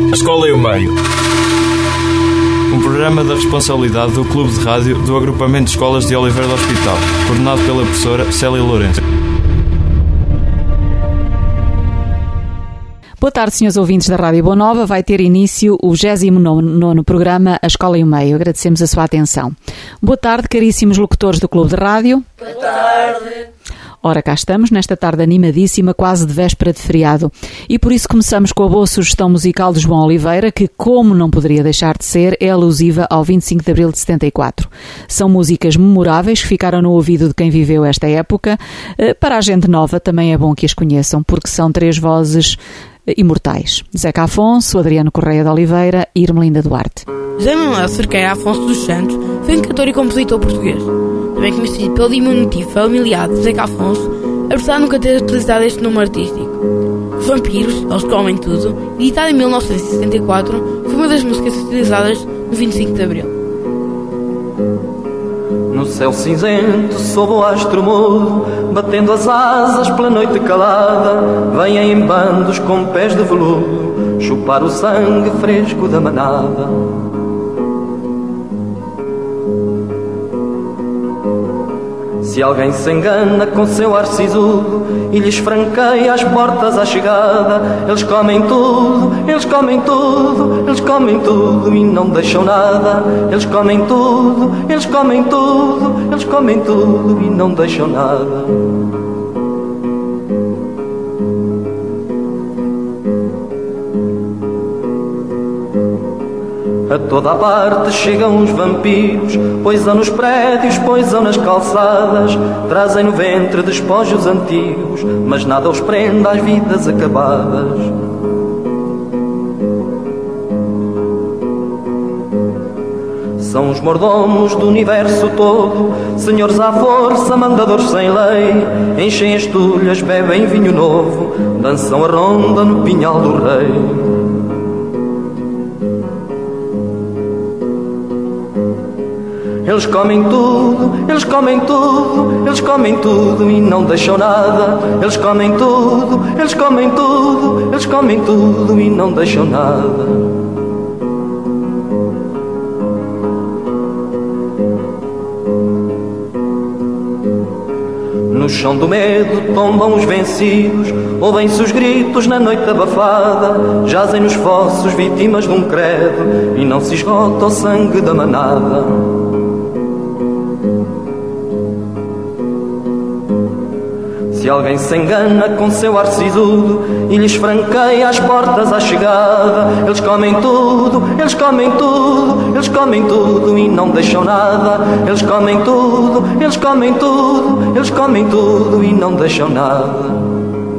A Escola e o Meio. Um programa da responsabilidade do Clube de Rádio do Agrupamento de Escolas de Oliveira do Hospital, coordenado pela professora Célia Lourenço. Boa tarde, senhores ouvintes da Rádio Boa Nova. Vai ter início o 29º programa A Escola e o Meio. Agradecemos a sua atenção. Boa tarde, caríssimos locutores do Clube de Rádio. Boa tarde. Ora, cá estamos, nesta tarde animadíssima, quase de véspera de feriado. E por isso começamos com a boa sugestão musical de João Oliveira, que, como não poderia deixar de ser, é alusiva ao 25 de Abril de 74. São músicas memoráveis que ficaram no ouvido de quem viveu esta época. Para a gente nova também é bom que as conheçam, porque são três vozes imortais: Zeca Afonso, Adriano Correia de Oliveira e Irmelinda Duarte. José Manuel Cerqueira Afonso dos Santos foi um cantor e compositor português, também conhecido pelo diminutivo familiar de Zeca Afonso, apesar de nunca ter utilizado este nome artístico. Os Vampiros, Eles Comem Tudo, editado em 1974, foi uma das músicas utilizadas no 25 de Abril. No céu cinzento, sob o astro mudo, batendo as asas pela noite calada, vêm em bandos com pés de veludo chupar o sangue fresco da manada. Se alguém se engana com seu ar sisudo e lhes franqueia as portas à chegada, eles comem tudo, eles comem tudo, eles comem tudo e não deixam nada. Eles comem tudo, eles comem tudo, eles comem tudo e não deixam nada. A toda a parte chegam os vampiros, poisam nos prédios, poisam nas calçadas, trazem no ventre despojos antigos, mas nada os prende às vidas acabadas. São os mordomos do universo todo, senhores à força, mandadores sem lei, enchem as tulhas, bebem vinho novo, dançam a ronda no pinhal do rei. Eles comem tudo, eles comem tudo, eles comem tudo e não deixam nada. Eles comem tudo, eles comem tudo, eles comem tudo e não deixam nada. No chão do medo tombam os vencidos, ouvem-se os gritos na noite abafada, jazem nos fossos vítimas de um credo e não se esgota o sangue da manada. Se alguém se engana com seu ar sisudo e lhes franqueia as portas à chegada, eles comem tudo, eles comem tudo, eles comem tudo e não deixam nada. Eles comem tudo, eles comem tudo, eles comem tudo e não deixam nada.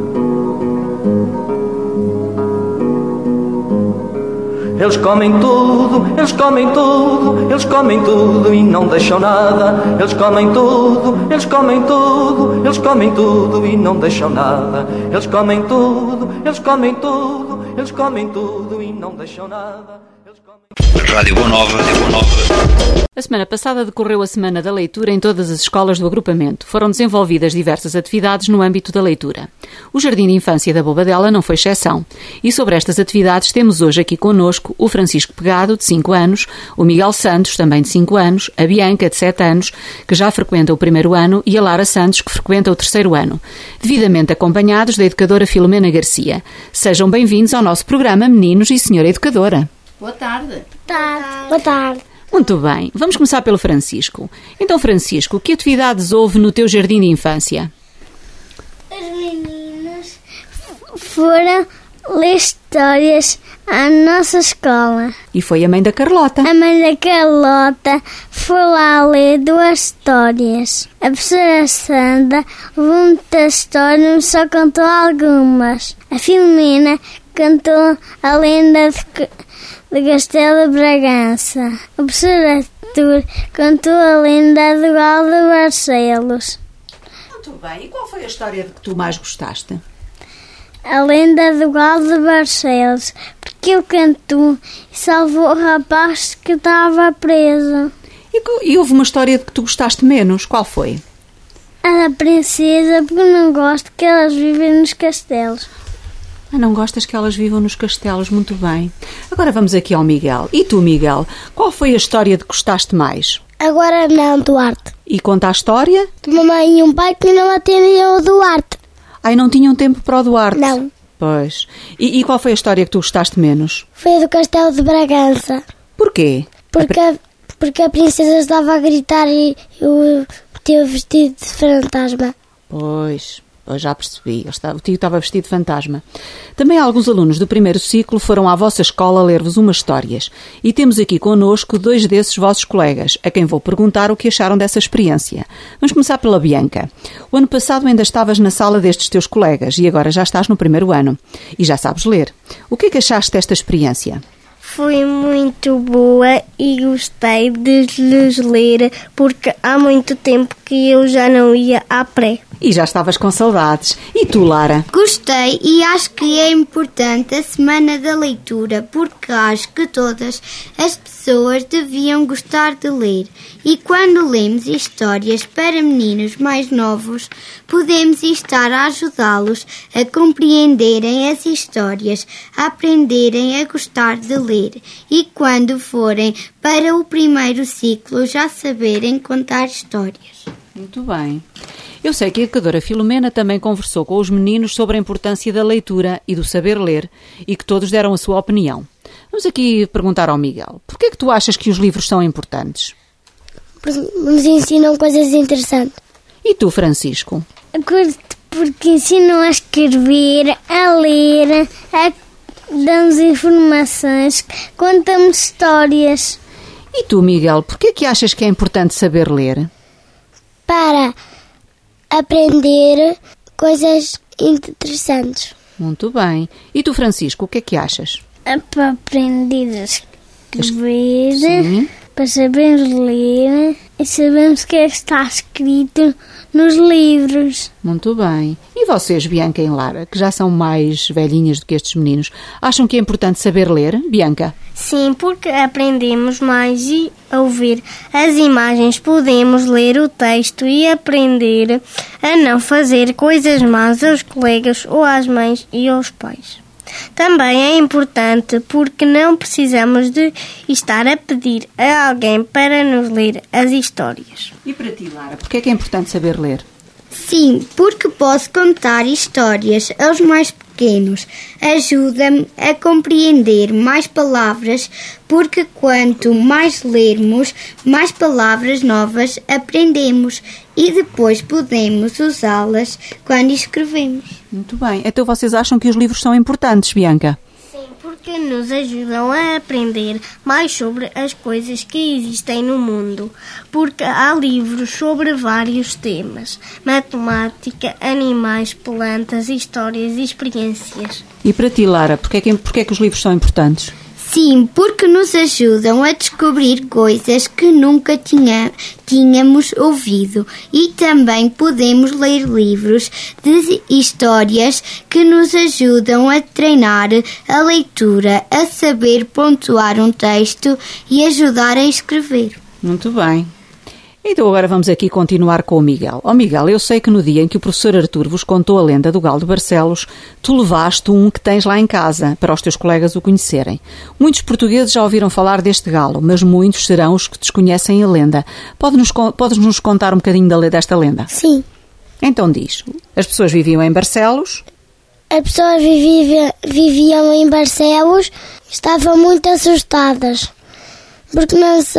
Eles comem tudo, eles comem tudo, eles comem tudo e não deixam nada. Eles comem tudo, eles comem tudo, eles comem tudo e não deixam nada. Eles comem tudo, eles comem tudo, eles comem tudo e não deixam nada. Rádio Boa Nova, Rádio Boa Nova. A semana passada decorreu a Semana da Leitura em todas as escolas do agrupamento. Foram desenvolvidas diversas atividades no âmbito da leitura. O Jardim de Infância da Bobadela não foi exceção. E sobre estas atividades temos hoje aqui connosco o Francisco Pegado, de 5 anos, o Miguel Santos, também de 5 anos, a Bianca, de 7 anos, que já frequenta o 1º ano, e a Lara Santos, que frequenta o 3º ano, devidamente acompanhados da educadora Filomena Garcia. Sejam bem-vindos ao nosso programa, meninos e senhora educadora. Boa tarde. Boa tarde. Muito bem, vamos começar pelo Francisco. Então, Francisco, que atividades houve no teu jardim de infância? Os meninos foram ler histórias à nossa escola. E foi a mãe da Carlota. A mãe da Carlota foi lá ler 2 histórias. A professora Sandra levou muitas histórias, mas só contou algumas. A Filomena cantou a lenda de Castelo de Bragança. O professor Arthur contou a lenda do Galo de Barcelos. Muito bem. E qual foi a história de que tu mais gostaste? A lenda do Galo de Barcelos, porque ele cantou e salvou o rapaz que estava preso. E houve uma história de que tu gostaste menos. Qual foi? A da princesa, porque não gosto que elas vivem nos castelos. Não gostas que elas vivam nos castelos? Muito bem. Agora vamos aqui ao Miguel. E tu, Miguel, qual foi a história de que gostaste mais? Agora não, Duarte. E conta a história? De mamãe e um pai que não atendiam o Duarte. Ai, não tinham tempo para o Duarte? Não. Pois. E qual foi a história que tu gostaste menos? Foi a do Castelo de Bragança. Porquê? Porque a princesa estava a gritar e eu tinha vestido de fantasma. Pois já percebi. O tio estava vestido de fantasma. Também alguns alunos do primeiro ciclo foram à vossa escola ler-vos umas histórias. E temos aqui connosco 2 desses vossos colegas, a quem vou perguntar o que acharam dessa experiência. Vamos começar pela Bianca. O ano passado ainda estavas na sala destes teus colegas e agora já estás no primeiro ano. E já sabes ler. O que é que achaste desta experiência? Foi muito boa e gostei de lhes ler porque há muito tempo que eu já não ia à pré. E já estavas com saudades. E tu, Lara? Gostei e acho que é importante a Semana da Leitura porque acho que todas as pessoas deviam gostar de ler. E quando lemos histórias para meninos mais novos, podemos estar a ajudá-los a compreenderem as histórias, a aprenderem a gostar de ler. E quando forem para o primeiro ciclo, já saberem contar histórias. Muito bem. Eu sei que a educadora Filomena também conversou com os meninos sobre a importância da leitura e do saber ler e que todos deram a sua opinião. Vamos aqui perguntar ao Miguel. Porquê é que tu achas que os livros são importantes? Nos ensinam coisas interessantes. E tu, Francisco? Porque ensinam a escrever, a ler, damos informações, contamos histórias. E tu, Miguel, porquê é que achas que é importante saber ler? Para aprender coisas interessantes. Muito bem. E tu, Francisco, o que é que achas? Para aprender a escrever, Sim. para sabermos ler e sabemos o que é que está escrito nos livros. Muito bem. E vocês, Bianca e Lara, que já são mais velhinhas do que estes meninos, acham que é importante saber ler, Bianca? Sim, porque aprendemos mais e ao ver as imagens podemos ler o texto e aprender a não fazer coisas más aos colegas ou às mães e aos pais. Também é importante porque não precisamos de estar a pedir a alguém para nos ler as histórias. E para ti, Lara, porquê é importante saber ler? Sim, porque posso contar histórias aos mais pequenos. Ajuda-me a compreender mais palavras, porque quanto mais lermos, mais palavras novas aprendemos e depois podemos usá-las quando escrevemos. Muito bem. Então vocês acham que os livros são importantes, Bianca? Sim, porque nos ajudam a aprender mais sobre as coisas que existem no mundo. Porque há livros sobre vários temas: matemática, animais, plantas, histórias e experiências. E para ti, Lara, porquê é que os livros são importantes? Sim, porque nos ajudam a descobrir coisas que nunca tínhamos ouvido e também podemos ler livros de histórias que nos ajudam a treinar a leitura, a saber pontuar um texto e ajudar a escrever. Muito bem. Então agora vamos aqui continuar com o Miguel. Miguel, eu sei que no dia em que o professor Artur vos contou a lenda do Galo de Barcelos, tu levaste um que tens lá em casa, para os teus colegas o conhecerem. Muitos portugueses já ouviram falar deste galo, mas muitos serão os que desconhecem a lenda. Podes-nos contar um bocadinho desta lenda? Sim. Então diz, as pessoas viviam em Barcelos? As pessoas viviam em Barcelos, estavam muito assustadas. Porque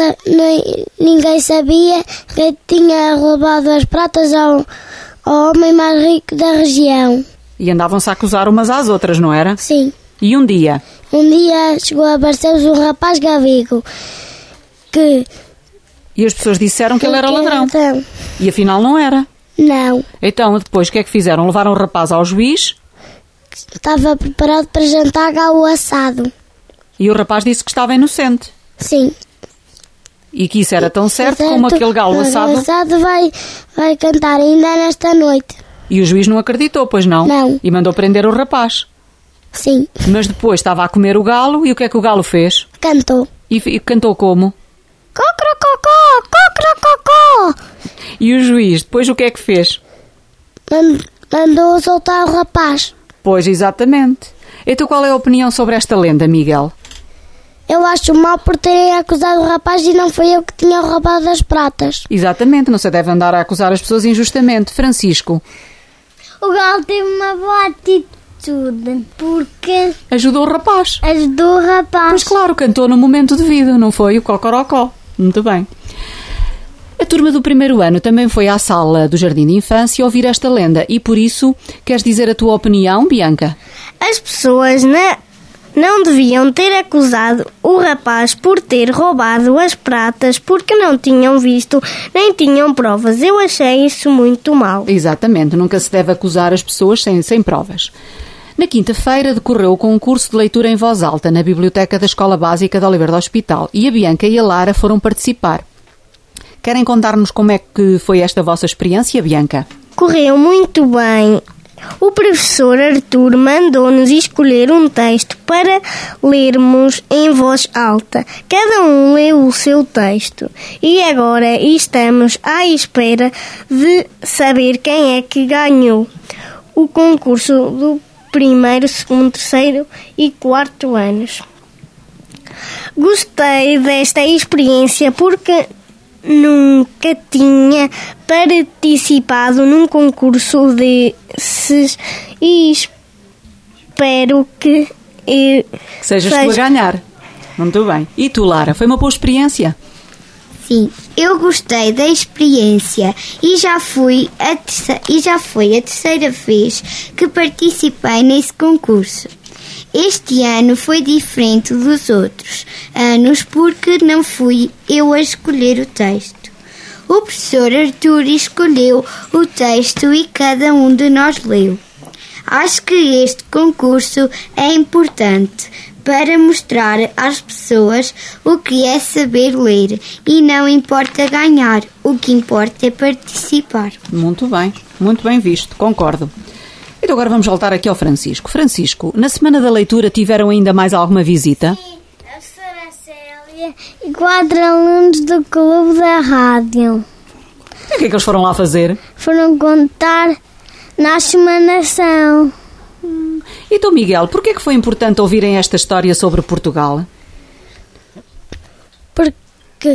ninguém sabia que tinha roubado as pratas ao homem mais rico da região. E andavam-se a acusar umas às outras, não era? Sim. E um dia chegou a Barcelos um rapaz gavigo E as pessoas disseram que ele era ladrão. E afinal não era. Não. Então depois o que é que fizeram? Levaram o rapaz ao juiz? Estava preparado para jantar galo assado. E o rapaz disse que estava inocente. Sim. E que isso era tão certo como aquele galo assado... O assado vai cantar ainda nesta noite. E o juiz não acreditou, pois não? Não. E mandou prender o rapaz. Sim. Mas depois estava a comer o galo e o que é que o galo fez? Cantou. E cantou como? Cocrococó, cocrococó. E o juiz depois o que é que fez? Mandou soltar o rapaz. Pois, exatamente. Então qual é a opinião sobre esta lenda, Miguel? Eu acho mal por terem acusado o rapaz e não foi eu que tinha roubado as pratas. Exatamente, não se deve andar a acusar as pessoas injustamente. Francisco? O Galo teve uma boa atitude, porque Ajudou o rapaz. ajudou o rapaz. Pois claro, cantou no momento devido, não foi o cocorocó. Muito bem. A turma do primeiro ano também foi à sala do Jardim de Infância ouvir esta lenda e por isso queres dizer a tua opinião, Bianca? As pessoas não deviam ter acusado o rapaz por ter roubado as pratas porque não tinham visto nem tinham provas. Eu achei isso muito mal. Exatamente, nunca se deve acusar as pessoas sem provas. Na quinta-feira decorreu o concurso de leitura em voz alta na Biblioteca da Escola Básica de Oliveira do Hospital e a Bianca e a Lara foram participar. Querem contar-nos como é que foi esta vossa experiência, Bianca? Correu muito bem. O professor Arthur mandou-nos escolher um texto para lermos em voz alta. Cada um leu o seu texto. E agora estamos à espera de saber quem é que ganhou o concurso do primeiro, segundo, terceiro e quarto anos. Gostei desta experiência porque nunca tinha participado num concurso desses e espero que sejas tu a ganhar. Muito bem. E tu, Lara, foi uma boa experiência? Sim, eu gostei da experiência e já foi a terceira vez que participei nesse concurso. Este ano foi diferente dos outros anos porque não fui eu a escolher o texto. O professor Arthur escolheu o texto e cada um de nós leu. Acho que este concurso é importante para mostrar às pessoas o que é saber ler e não importa ganhar, o que importa é participar. Muito bem visto, concordo. Então agora vamos voltar aqui ao Francisco. Francisco, na Semana da Leitura tiveram ainda mais alguma visita? Sim, a Sra. Célia e 4 alunos do Clube da Rádio. E o que é que eles foram lá fazer? Foram contar na Semanação. Então, Miguel, porquê é que foi importante ouvirem esta história sobre Portugal? Porque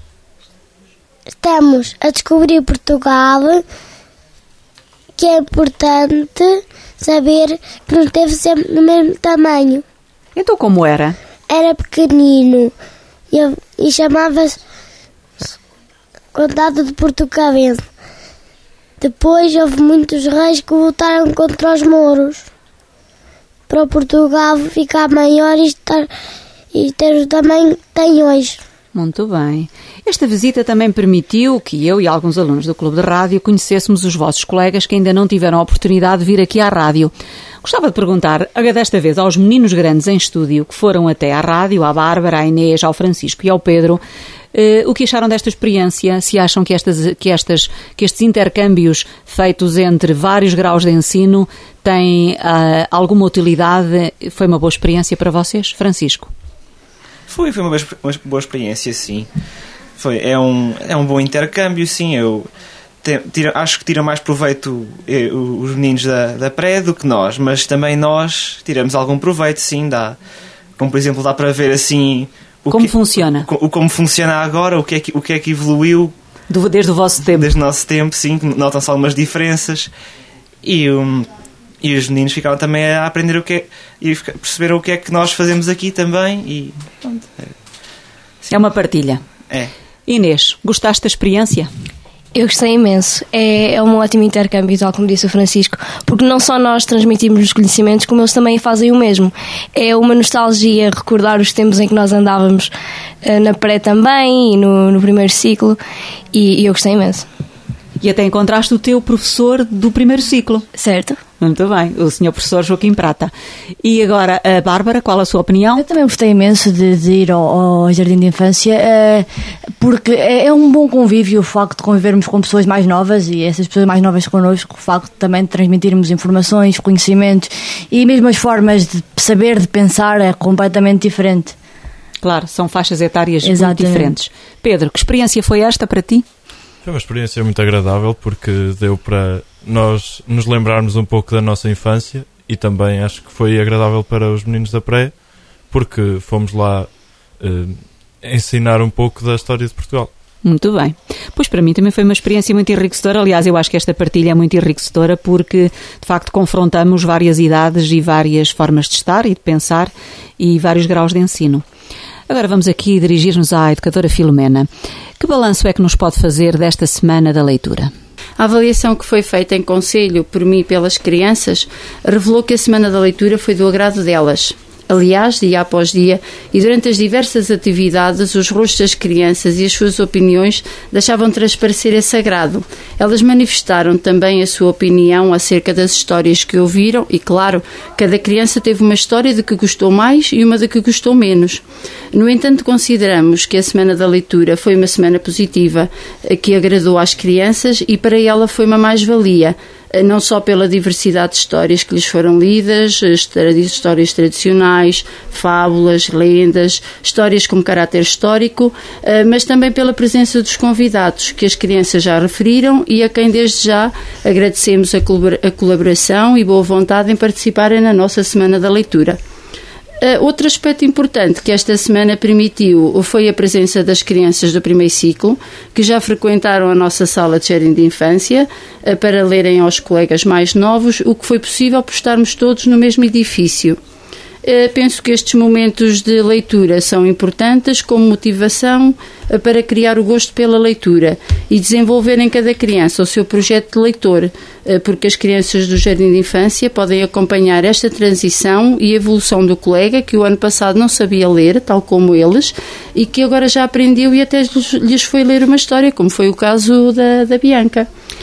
estamos a descobrir Portugal, que é importante saber que não esteve sempre no mesmo tamanho. Então como era? Era pequenino e chamava-se Condado de Portucalense. Depois houve muitos reis que lutaram contra os mouros para o Portugal ficar maior e ter o tamanho que tem hoje. Muito bem. Esta visita também permitiu que eu e alguns alunos do Clube de Rádio conhecêssemos os vossos colegas que ainda não tiveram a oportunidade de vir aqui à rádio. Gostava de perguntar, desta vez, aos meninos grandes em estúdio que foram até à rádio, à Bárbara, à Inês, ao Francisco e ao Pedro, o que acharam desta experiência? Se acham que estes intercâmbios feitos entre vários graus de ensino têm alguma utilidade? Foi uma boa experiência para vocês? Francisco? Foi uma boa experiência, sim. É um bom intercâmbio, sim. Eu acho que tiram mais proveito os meninos da pré do que nós, mas também nós tiramos algum proveito, sim. Como, por exemplo, dá para ver assim funciona. Como funciona agora, o que é que evoluiu desde o vosso tempo. Desde o nosso tempo, sim. Notam-se algumas diferenças e os meninos ficaram também a aprender e perceberam o que é que nós fazemos aqui também e pronto. É uma partilha. É. Inês, gostaste da experiência? Eu gostei imenso. É um ótimo intercâmbio, tal como disse o Francisco, porque não só nós transmitimos os conhecimentos, como eles também fazem o mesmo. É uma nostalgia recordar os tempos em que nós andávamos na pré também e no primeiro ciclo, e eu gostei imenso. E até encontraste o teu professor do primeiro ciclo. Certo. Muito bem, o Sr. Professor Joaquim Prata. E agora, a Bárbara, qual a sua opinião? Eu também gostei imenso de ir ao Jardim de Infância, porque é um bom convívio o facto de convivermos com pessoas mais novas e essas pessoas mais novas connosco, o facto também de transmitirmos informações, conhecimentos e mesmo as formas de saber, de pensar é completamente diferente. Claro, são faixas etárias muito diferentes. Pedro, que experiência foi esta para ti? Foi uma experiência muito agradável porque deu para nós nos lembrarmos um pouco da nossa infância e também acho que foi agradável para os meninos da pré, porque fomos lá ensinar um pouco da história de Portugal. Muito bem. Pois para mim também foi uma experiência muito enriquecedora. Aliás, eu acho que esta partilha é muito enriquecedora porque, de facto, confrontamos várias idades e várias formas de estar e de pensar e vários graus de ensino. Agora vamos aqui dirigir-nos à educadora Filomena. Que balanço é que nos pode fazer desta Semana da Leitura? A avaliação que foi feita em conselho por mim e pelas crianças revelou que a Semana da Leitura foi do agrado delas. Aliás, dia após dia, e durante as diversas atividades, os rostos das crianças e as suas opiniões deixavam transparecer esse agrado. Elas manifestaram também a sua opinião acerca das histórias que ouviram e, claro, cada criança teve uma história de que gostou mais e uma de que gostou menos. No entanto, consideramos que a Semana da Leitura foi uma semana positiva, que agradou às crianças e para ela foi uma mais-valia, não só pela diversidade de histórias que lhes foram lidas, histórias tradicionais, fábulas, lendas, histórias com caráter histórico, mas também pela presença dos convidados, que as crianças já referiram e a quem desde já agradecemos a colaboração e boa vontade em participarem na nossa Semana da Leitura. Outro aspecto importante que esta semana permitiu foi a presença das crianças do primeiro ciclo, que já frequentaram a nossa sala de jardim de infância para lerem aos colegas mais novos, o que foi possível por estarmos todos no mesmo edifício. Penso que estes momentos de leitura são importantes como motivação para criar o gosto pela leitura e desenvolver em cada criança o seu projeto de leitor, porque as crianças do jardim de infância podem acompanhar esta transição e evolução do colega que o ano passado não sabia ler, tal como eles, e que agora já aprendeu e até lhes foi ler uma história, como foi o caso da Bianca.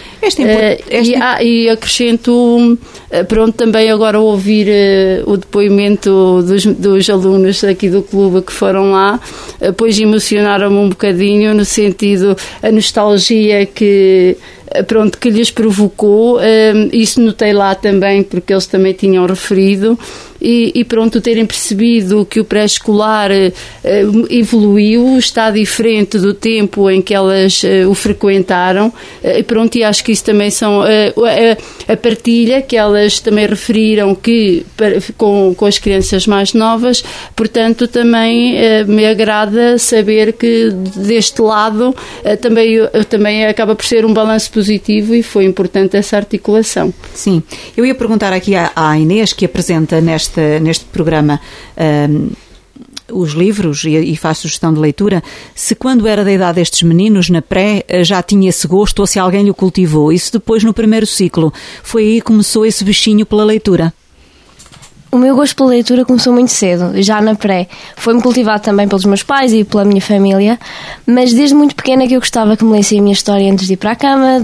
E acrescento, pronto, também agora ouvir o depoimento dos alunos aqui do clube que foram lá, pois emocionaram-me um bocadinho no sentido, a nostalgia que lhes provocou, isso notei lá também porque eles também tinham referido e terem percebido que o pré-escolar evoluiu, está diferente do tempo em que elas o frequentaram e acho que isso também são a partilha que elas também referiram que com as crianças mais novas, portanto também me agrada saber que deste lado também acaba por ser um balanço positivo e foi importante essa articulação. Sim, eu ia perguntar aqui à Inês, que apresenta neste programa os livros e faz sugestão de leitura, se quando era da idade destes meninos, na pré, já tinha esse gosto ou se alguém lhe cultivou. Isso depois no primeiro ciclo. Foi aí que começou esse bichinho pela leitura? O meu gosto pela leitura começou muito cedo, já na pré. Foi-me cultivado também pelos meus pais e pela minha família, mas desde muito pequena que eu gostava que me lessem a minha história antes de ir para a cama,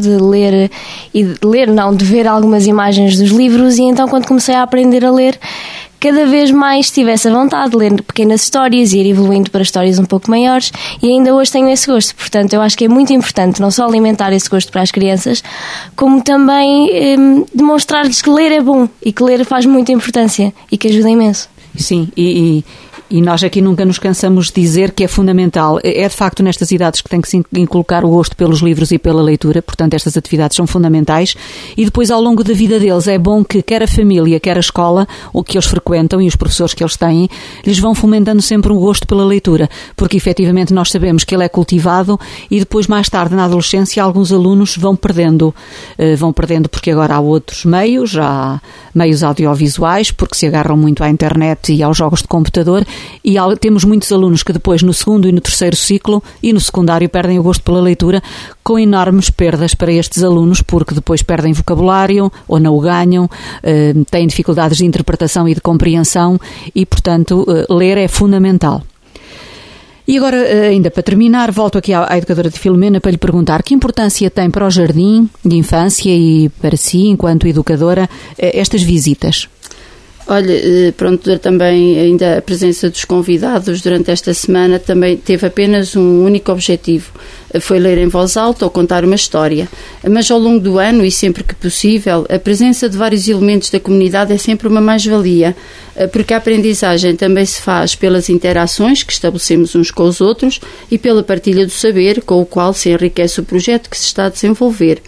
de ver algumas imagens dos livros, e então quando comecei a aprender a ler, cada vez mais tive essa vontade de ler pequenas histórias e ir evoluindo para histórias um pouco maiores, e ainda hoje tenho esse gosto. Portanto, eu acho que é muito importante não só alimentar esse gosto para as crianças, como também demonstrar-lhes que ler é bom e que ler faz muita importância e que ajuda imenso. Sim, e nós aqui nunca nos cansamos de dizer que é fundamental. É de facto nestas idades que tem que se inculcar o gosto pelos livros e pela leitura, portanto estas atividades são fundamentais e depois ao longo da vida deles é bom que quer a família, quer a escola, o que eles frequentam e os professores que eles têm, lhes vão fomentando sempre um gosto pela leitura, porque efetivamente nós sabemos que ele é cultivado e depois mais tarde na adolescência alguns alunos vão perdendo porque agora há outros meios, há meios audiovisuais, porque se agarram muito à internet e aos jogos de computador. E temos muitos alunos que depois no segundo e no terceiro ciclo e no secundário perdem o gosto pela leitura, com enormes perdas para estes alunos, porque depois perdem vocabulário ou não o ganham, têm dificuldades de interpretação e de compreensão e, portanto, ler é fundamental. E agora, ainda para terminar, volto aqui à educadora de Filomena para lhe perguntar que importância tem para o jardim de infância e para si, enquanto educadora, estas visitas? Olha, também ainda a presença dos convidados durante esta semana também teve apenas um único objetivo, foi ler em voz alta ou contar uma história. Mas ao longo do ano e sempre que possível, a presença de vários elementos da comunidade é sempre uma mais-valia, porque a aprendizagem também se faz pelas interações que estabelecemos uns com os outros e pela partilha do saber com o qual se enriquece o projeto que se está a desenvolver.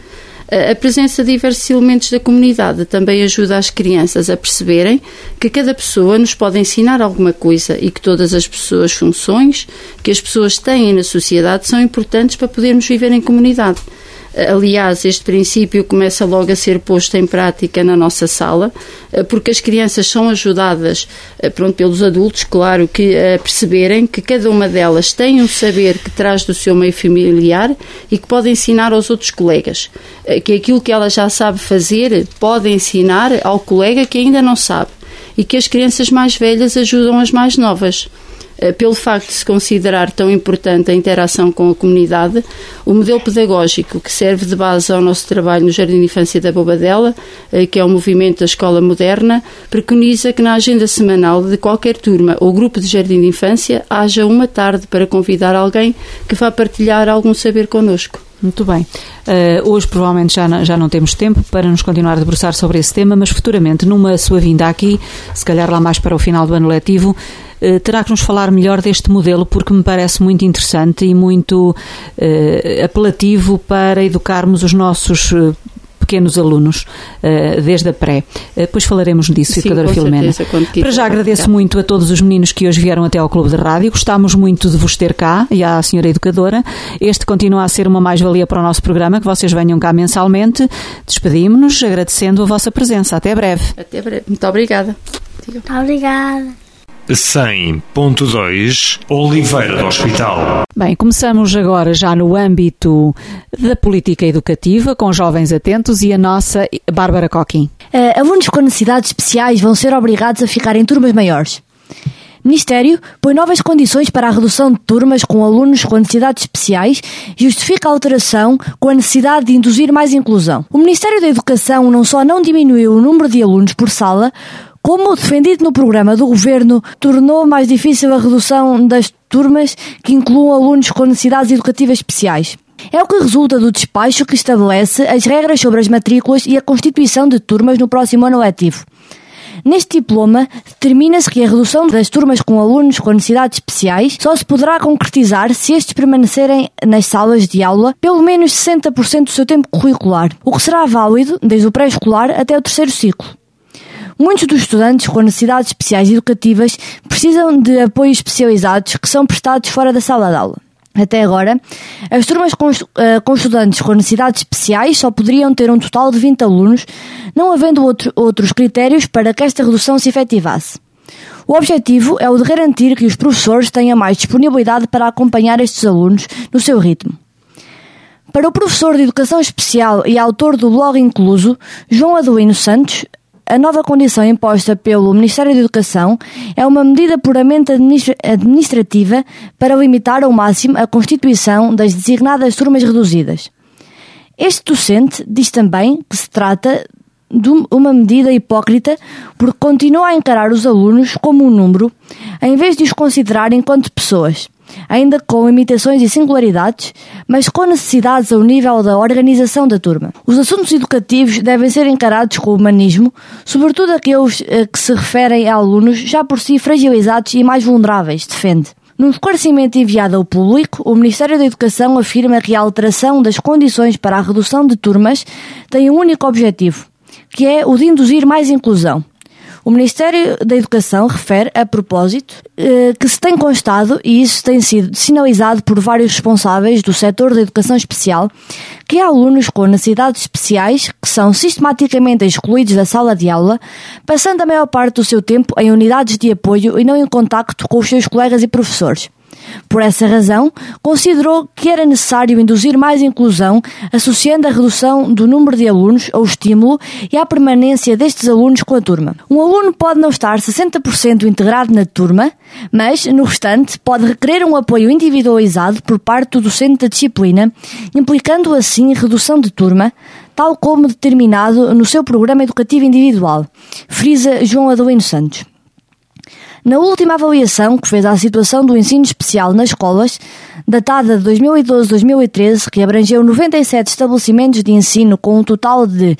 A presença de diversos elementos da comunidade também ajuda as crianças a perceberem que cada pessoa nos pode ensinar alguma coisa e que todas as funções que as pessoas têm na sociedade são importantes para podermos viver em comunidade. Aliás, este princípio começa logo a ser posto em prática na nossa sala, porque as crianças são ajudadas pelos adultos, claro, que a perceberem que cada uma delas tem um saber que traz do seu meio familiar e que pode ensinar aos outros colegas. Que aquilo que ela já sabe fazer pode ensinar ao colega que ainda não sabe e que as crianças mais velhas ajudam as mais novas. Pelo facto de se considerar tão importante a interação com a comunidade, o modelo pedagógico que serve de base ao nosso trabalho no Jardim de Infância da Bobadela, que é o movimento da Escola Moderna, preconiza que na agenda semanal de qualquer turma ou grupo de Jardim de Infância haja uma tarde para convidar alguém que vá partilhar algum saber connosco. Muito bem. Hoje provavelmente já não temos tempo para nos continuar a debruçar sobre esse tema, mas futuramente, numa sua vinda aqui, se calhar lá mais para o final do ano letivo, terá que nos falar melhor deste modelo, porque me parece muito interessante e muito apelativo para educarmos os nossos pequenos alunos, desde a pré. Depois falaremos disso, educadora Filomena. Para já agradeço muito a todos os meninos que hoje vieram até ao Clube de Rádio. Gostámos muito de vos ter cá e à senhora educadora. Este continua a ser uma mais-valia para o nosso programa, que vocês venham cá mensalmente. Despedimos-nos agradecendo a vossa presença. Até breve. Até breve. Muito obrigada. Muito obrigada. 100.2 Oliveira do Hospital. Bem, começamos agora já no âmbito da política educativa, com jovens atentos, e a nossa Bárbara Coquim. Alunos com necessidades especiais vão ser obrigados a ficar em turmas maiores. O Ministério põe novas condições para a redução de turmas com alunos com necessidades especiais e justifica a alteração com a necessidade de induzir mais inclusão. O Ministério da Educação não só não diminuiu o número de alunos por sala, como, defendido no programa do Governo, tornou mais difícil a redução das turmas que incluam alunos com necessidades educativas especiais. É o que resulta do despacho que estabelece as regras sobre as matrículas e a constituição de turmas no próximo ano letivo. Neste diploma, determina-se que a redução das turmas com alunos com necessidades especiais só se poderá concretizar se estes permanecerem nas salas de aula pelo menos 60% do seu tempo curricular, o que será válido desde o pré-escolar até o terceiro ciclo. Muitos dos estudantes com necessidades especiais educativas precisam de apoios especializados que são prestados fora da sala de aula. Até agora, as turmas com estudantes com necessidades especiais só poderiam ter um total de 20 alunos, não havendo outros critérios para que esta redução se efetivasse. O objetivo é o de garantir que os professores tenham mais disponibilidade para acompanhar estes alunos no seu ritmo. Para o professor de Educação Especial e autor do blog Incluso, João Adelino Santos, a nova condição imposta pelo Ministério da Educação é uma medida puramente administrativa para limitar ao máximo a constituição das designadas turmas reduzidas. Este docente diz também que se trata de uma medida hipócrita porque continua a encarar os alunos como um número, em vez de os considerar enquanto pessoas, ainda com limitações e singularidades, mas com necessidades ao nível da organização da turma. Os assuntos educativos devem ser encarados com humanismo, sobretudo aqueles que se referem a alunos já por si fragilizados e mais vulneráveis, defende. Num esclarecimento enviado ao público, o Ministério da Educação afirma que a alteração das condições para a redução de turmas tem um único objetivo, que é o de induzir mais inclusão. O Ministério da Educação refere, a propósito, que se tem constado, e isso tem sido sinalizado por vários responsáveis do setor da educação especial, que há alunos com necessidades especiais que são sistematicamente excluídos da sala de aula, passando a maior parte do seu tempo em unidades de apoio e não em contacto com os seus colegas e professores. Por essa razão, considerou que era necessário induzir mais inclusão, associando a redução do número de alunos ao estímulo e à permanência destes alunos com a turma. Um aluno pode não estar 60% integrado na turma, mas, no restante, pode requerer um apoio individualizado por parte do docente da disciplina, implicando assim redução de turma, tal como determinado no seu programa educativo individual, frisa João Adelino Santos. Na última avaliação que fez à situação do ensino especial nas escolas, datada de 2012-2013, que abrangeu 97 estabelecimentos de ensino com um total de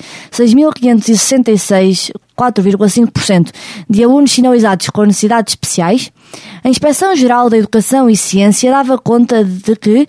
6.566, 4,5% de alunos sinalizados com necessidades especiais, a Inspeção-Geral da Educação e Ciência dava conta de que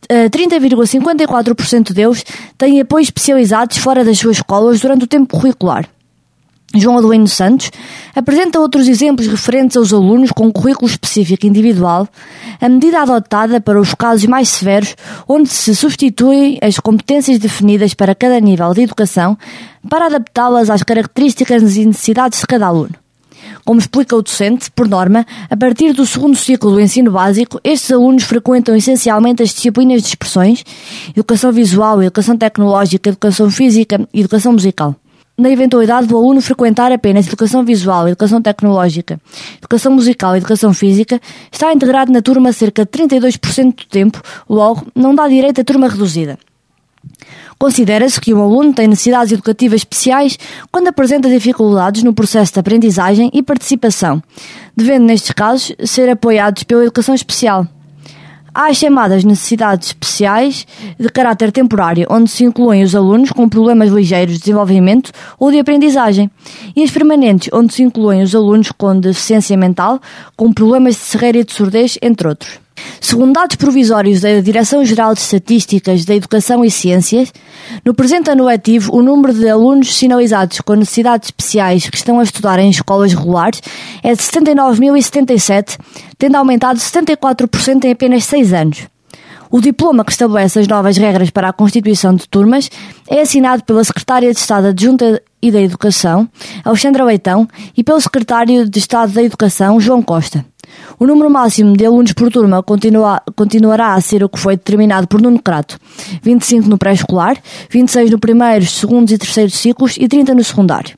30,54% deles têm apoios especializados fora das suas escolas durante o tempo curricular. João Adelino Santos apresenta outros exemplos referentes aos alunos com currículo específico individual, a medida adotada para os casos mais severos, onde se substituem as competências definidas para cada nível de educação para adaptá-las às características e necessidades de cada aluno. Como explica o docente, por norma, a partir do segundo ciclo do ensino básico, estes alunos frequentam essencialmente as disciplinas de expressões, educação visual, educação tecnológica, educação física e educação musical. Na eventualidade do aluno frequentar apenas educação visual, educação tecnológica, educação musical e educação física, está integrado na turma cerca de 32% do tempo, logo, não dá direito à turma reduzida. Considera-se que um aluno tem necessidades educativas especiais quando apresenta dificuldades no processo de aprendizagem e participação, devendo, nestes casos, ser apoiados pela educação especial. Há as chamadas necessidades especiais de caráter temporário, onde se incluem os alunos com problemas ligeiros de desenvolvimento ou de aprendizagem, e as permanentes, onde se incluem os alunos com deficiência mental, com problemas de cegueira e de surdez, entre outros. Segundo dados provisórios da Direção-Geral de Estatísticas da Educação e Ciências, no presente ano letivo, o número de alunos sinalizados com necessidades especiais que estão a estudar em escolas regulares é de 79.077, tendo aumentado 74% em apenas 6 anos. O diploma que estabelece as novas regras para a constituição de turmas é assinado pela Secretária de Estado Adjunta e da Educação, Alexandra Leitão, e pelo Secretário de Estado da Educação, João Costa. O número máximo de alunos por turma continuará a ser o que foi determinado por Nuno Crato: 25 no pré-escolar, 26 no primeiros, segundos e terceiros ciclos e 30 no secundário.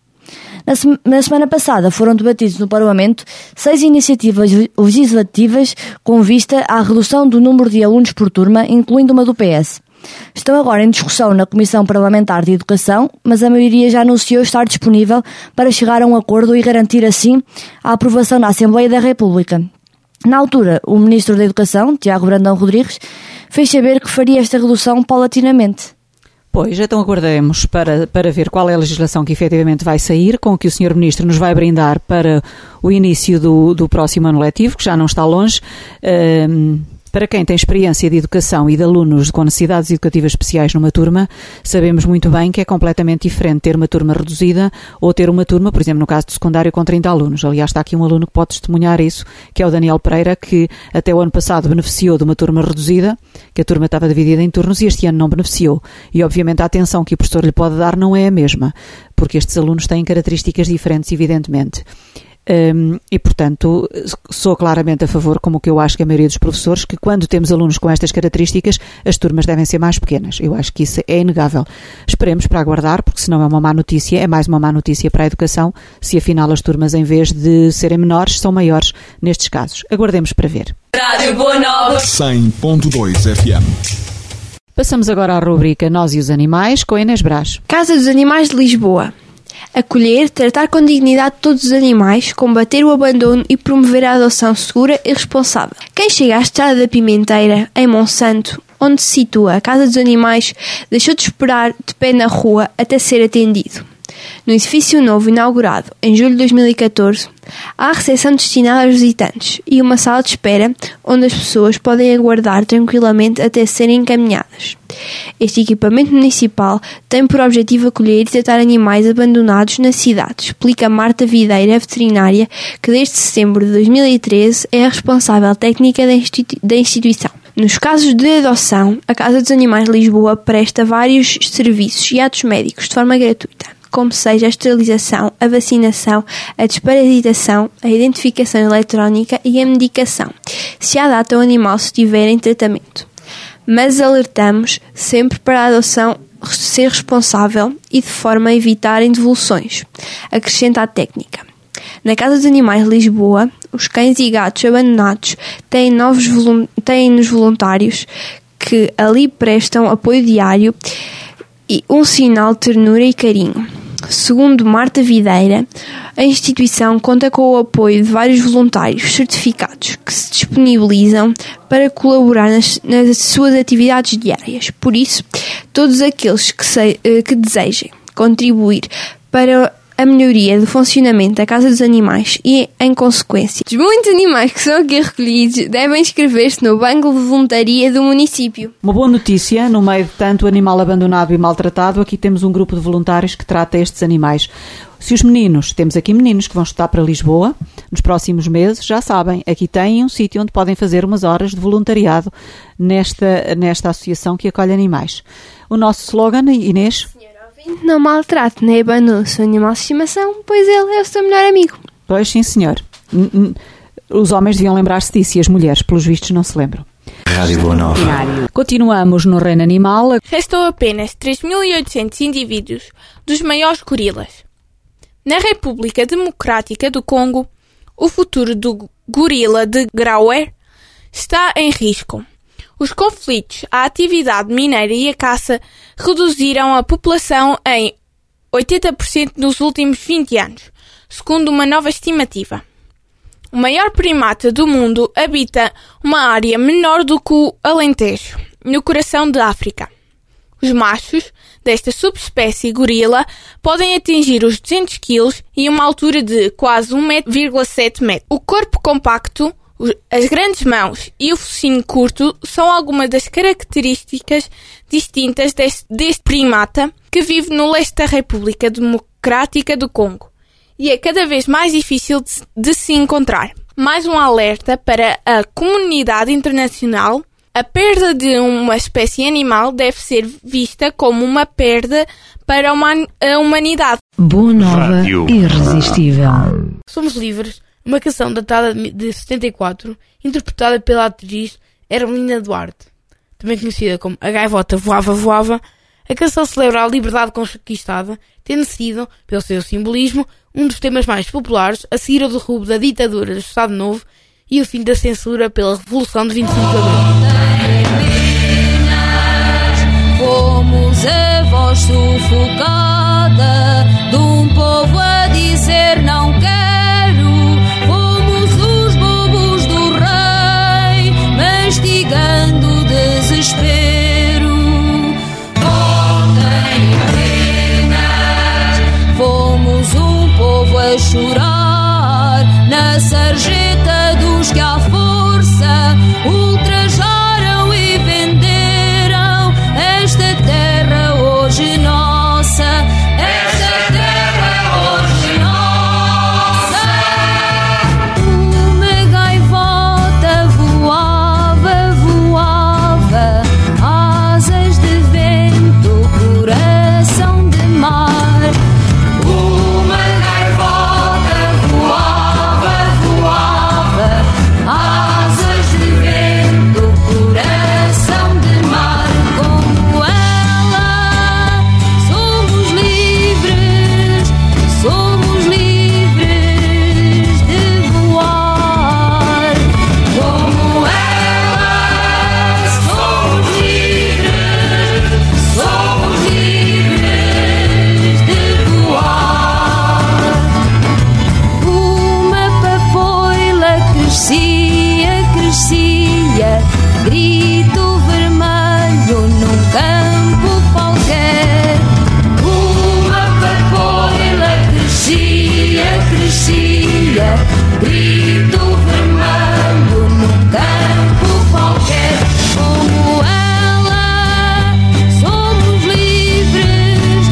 Na semana passada foram debatidos no Parlamento 6 iniciativas legislativas com vista à redução do número de alunos por turma, incluindo uma do PS. Estão agora em discussão na Comissão Parlamentar de Educação, mas a maioria já anunciou estar disponível para chegar a um acordo e garantir assim a aprovação na Assembleia da República. Na altura, o Ministro da Educação, Tiago Brandão Rodrigues, fez saber que faria esta redução paulatinamente. Pois, então aguardemos para ver qual é a legislação que efetivamente vai sair, com que o Sr. Ministro nos vai brindar para o início do próximo ano letivo, que já não está longe. Para quem tem experiência de educação e de alunos com necessidades educativas especiais numa turma, sabemos muito bem que é completamente diferente ter uma turma reduzida ou ter uma turma, por exemplo, no caso do secundário, com 30 alunos. Aliás, está aqui um aluno que pode testemunhar isso, que é o Daniel Pereira, que até o ano passado beneficiou de uma turma reduzida, que a turma estava dividida em turnos, e este ano não beneficiou. E, obviamente, a atenção que o professor lhe pode dar não é a mesma, porque estes alunos têm características diferentes, evidentemente. E, portanto, sou claramente a favor, como que eu acho que a maioria dos professores, que quando temos alunos com estas características, as turmas devem ser mais pequenas. Eu acho que isso é inegável. Esperemos para aguardar, porque senão é uma má notícia, é mais uma má notícia para a educação, se afinal as turmas, em vez de serem menores, são maiores nestes casos. Aguardemos para ver. Rádio Boa Nova 100.2 FM. Passamos agora à rubrica Nós e os Animais, com Inês Brás. Casa dos Animais de Lisboa. Acolher, tratar com dignidade todos os animais, combater o abandono e promover a adoção segura e responsável. Quem chega à Estrada da Pimenteira, em Monsanto, onde se situa a Casa dos Animais, deixou de esperar de pé na rua até ser atendido. No edifício novo inaugurado em julho de 2014, há a recepção destinada aos visitantes e uma sala de espera onde as pessoas podem aguardar tranquilamente até serem encaminhadas. Este equipamento municipal tem por objetivo acolher e tratar animais abandonados na cidade, explica Marta Videira, veterinária, que desde setembro de 2013 é a responsável técnica da instituição. Nos casos de adoção, a Casa dos Animais de Lisboa presta vários serviços e atos médicos de forma gratuita, como seja a esterilização, a vacinação, a desparasitação, a identificação eletrónica e a medicação, se à data o animal estiver em tratamento. Mas alertamos sempre para a adoção ser responsável e de forma a evitar devoluções, acrescenta a técnica. Na Casa dos Animais de Lisboa, os cães e gatos abandonados têm-nos voluntários que ali prestam apoio diário e um sinal de ternura e carinho. Segundo Marta Videira, a instituição conta com o apoio de vários voluntários certificados que se disponibilizam para colaborar nas suas atividades diárias. Por isso, todos aqueles que desejem contribuir para a melhoria do funcionamento da Casa dos Animais e, em consequência, os muitos animais que são aqui recolhidos devem inscrever-se no banco de voluntaria do município. Uma boa notícia, no meio de tanto animal abandonado e maltratado, aqui temos um grupo de voluntários que trata estes animais. Se os meninos, temos aqui meninos que vão estudar para Lisboa, nos próximos meses, já sabem, aqui têm um sítio onde podem fazer umas horas de voluntariado nesta associação que acolhe animais. O nosso slogan, Inês? Não maltrate nem abandone o seu animal de estimação, pois ele é o seu melhor amigo. Pois sim, senhor. Os homens deviam lembrar-se disso e as mulheres, pelos vistos, não se lembram. Rádio Boa Nova. Continuamos no reino animal. Restou apenas 3.800 indivíduos dos maiores gorilas. Na República Democrática do Congo, o futuro do gorila de Grauer está em risco. Os conflitos, a atividade mineira e a caça reduziram a população em 80% nos últimos 20 anos, segundo uma nova estimativa. O maior primata do mundo habita uma área menor do que o Alentejo, no coração da África. Os machos desta subespécie gorila podem atingir os 200 kg e uma altura de quase 1,7 m. O corpo compacto, as grandes mãos e o focinho curto são algumas das características distintas deste primata que vive no leste da República Democrática do Congo e é cada vez mais difícil de se encontrar. Mais um alerta para a comunidade internacional: a perda de uma espécie animal deve ser vista como uma perda para a humanidade. Boa Nova, irresistível. Somos Livres, uma canção datada de 74, interpretada pela atriz Ermelina Duarte, também conhecida como A Gaivota Voava Voava. A canção celebra a liberdade conquistada, tendo sido, pelo seu simbolismo, um dos temas mais populares a seguir ao derrubo da ditadura do Estado Novo e o fim da censura pela Revolução de 25 de Abril. Fomos a voz sufocada de um povo a dizer não quero. Fomos os bobos do rei, mastigando o desespero. Voltem apenas. Fomos um povo a chorar na sarjeta dos que à força ultrajaram e venderam esta terra hoje nossa, esta terra hoje nossa. Uma gaivota voava, voava, asas de vento, coração de mar. Uma gaivota voava, voava, asas de vento, coração de mar. Como ela, somos livres de voar. Como ela, somos livres de voar. Uma papoila crescia, crescia, grito vermelho num campo qualquer. Uma papoila crescia, crescia, grito vermelho num campo qualquer. Como ela, somos livres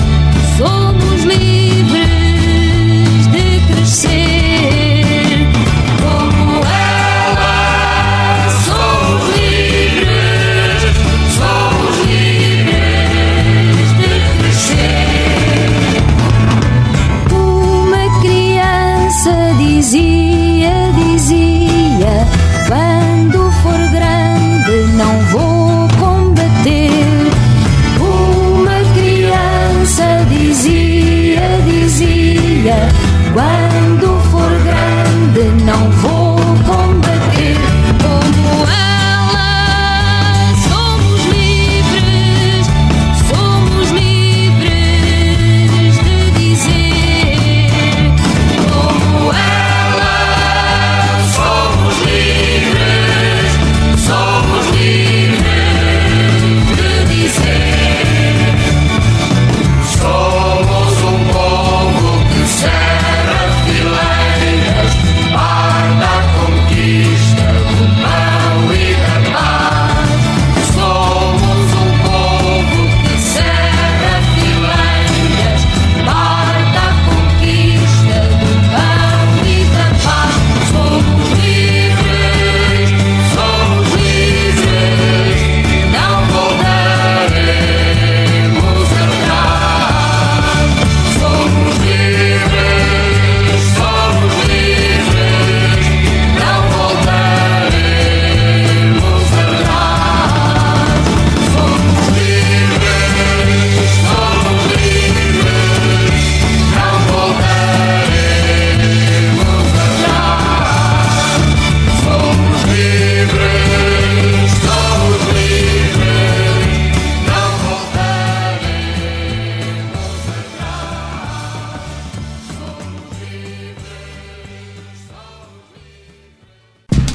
de crescer. Como ela, somos livres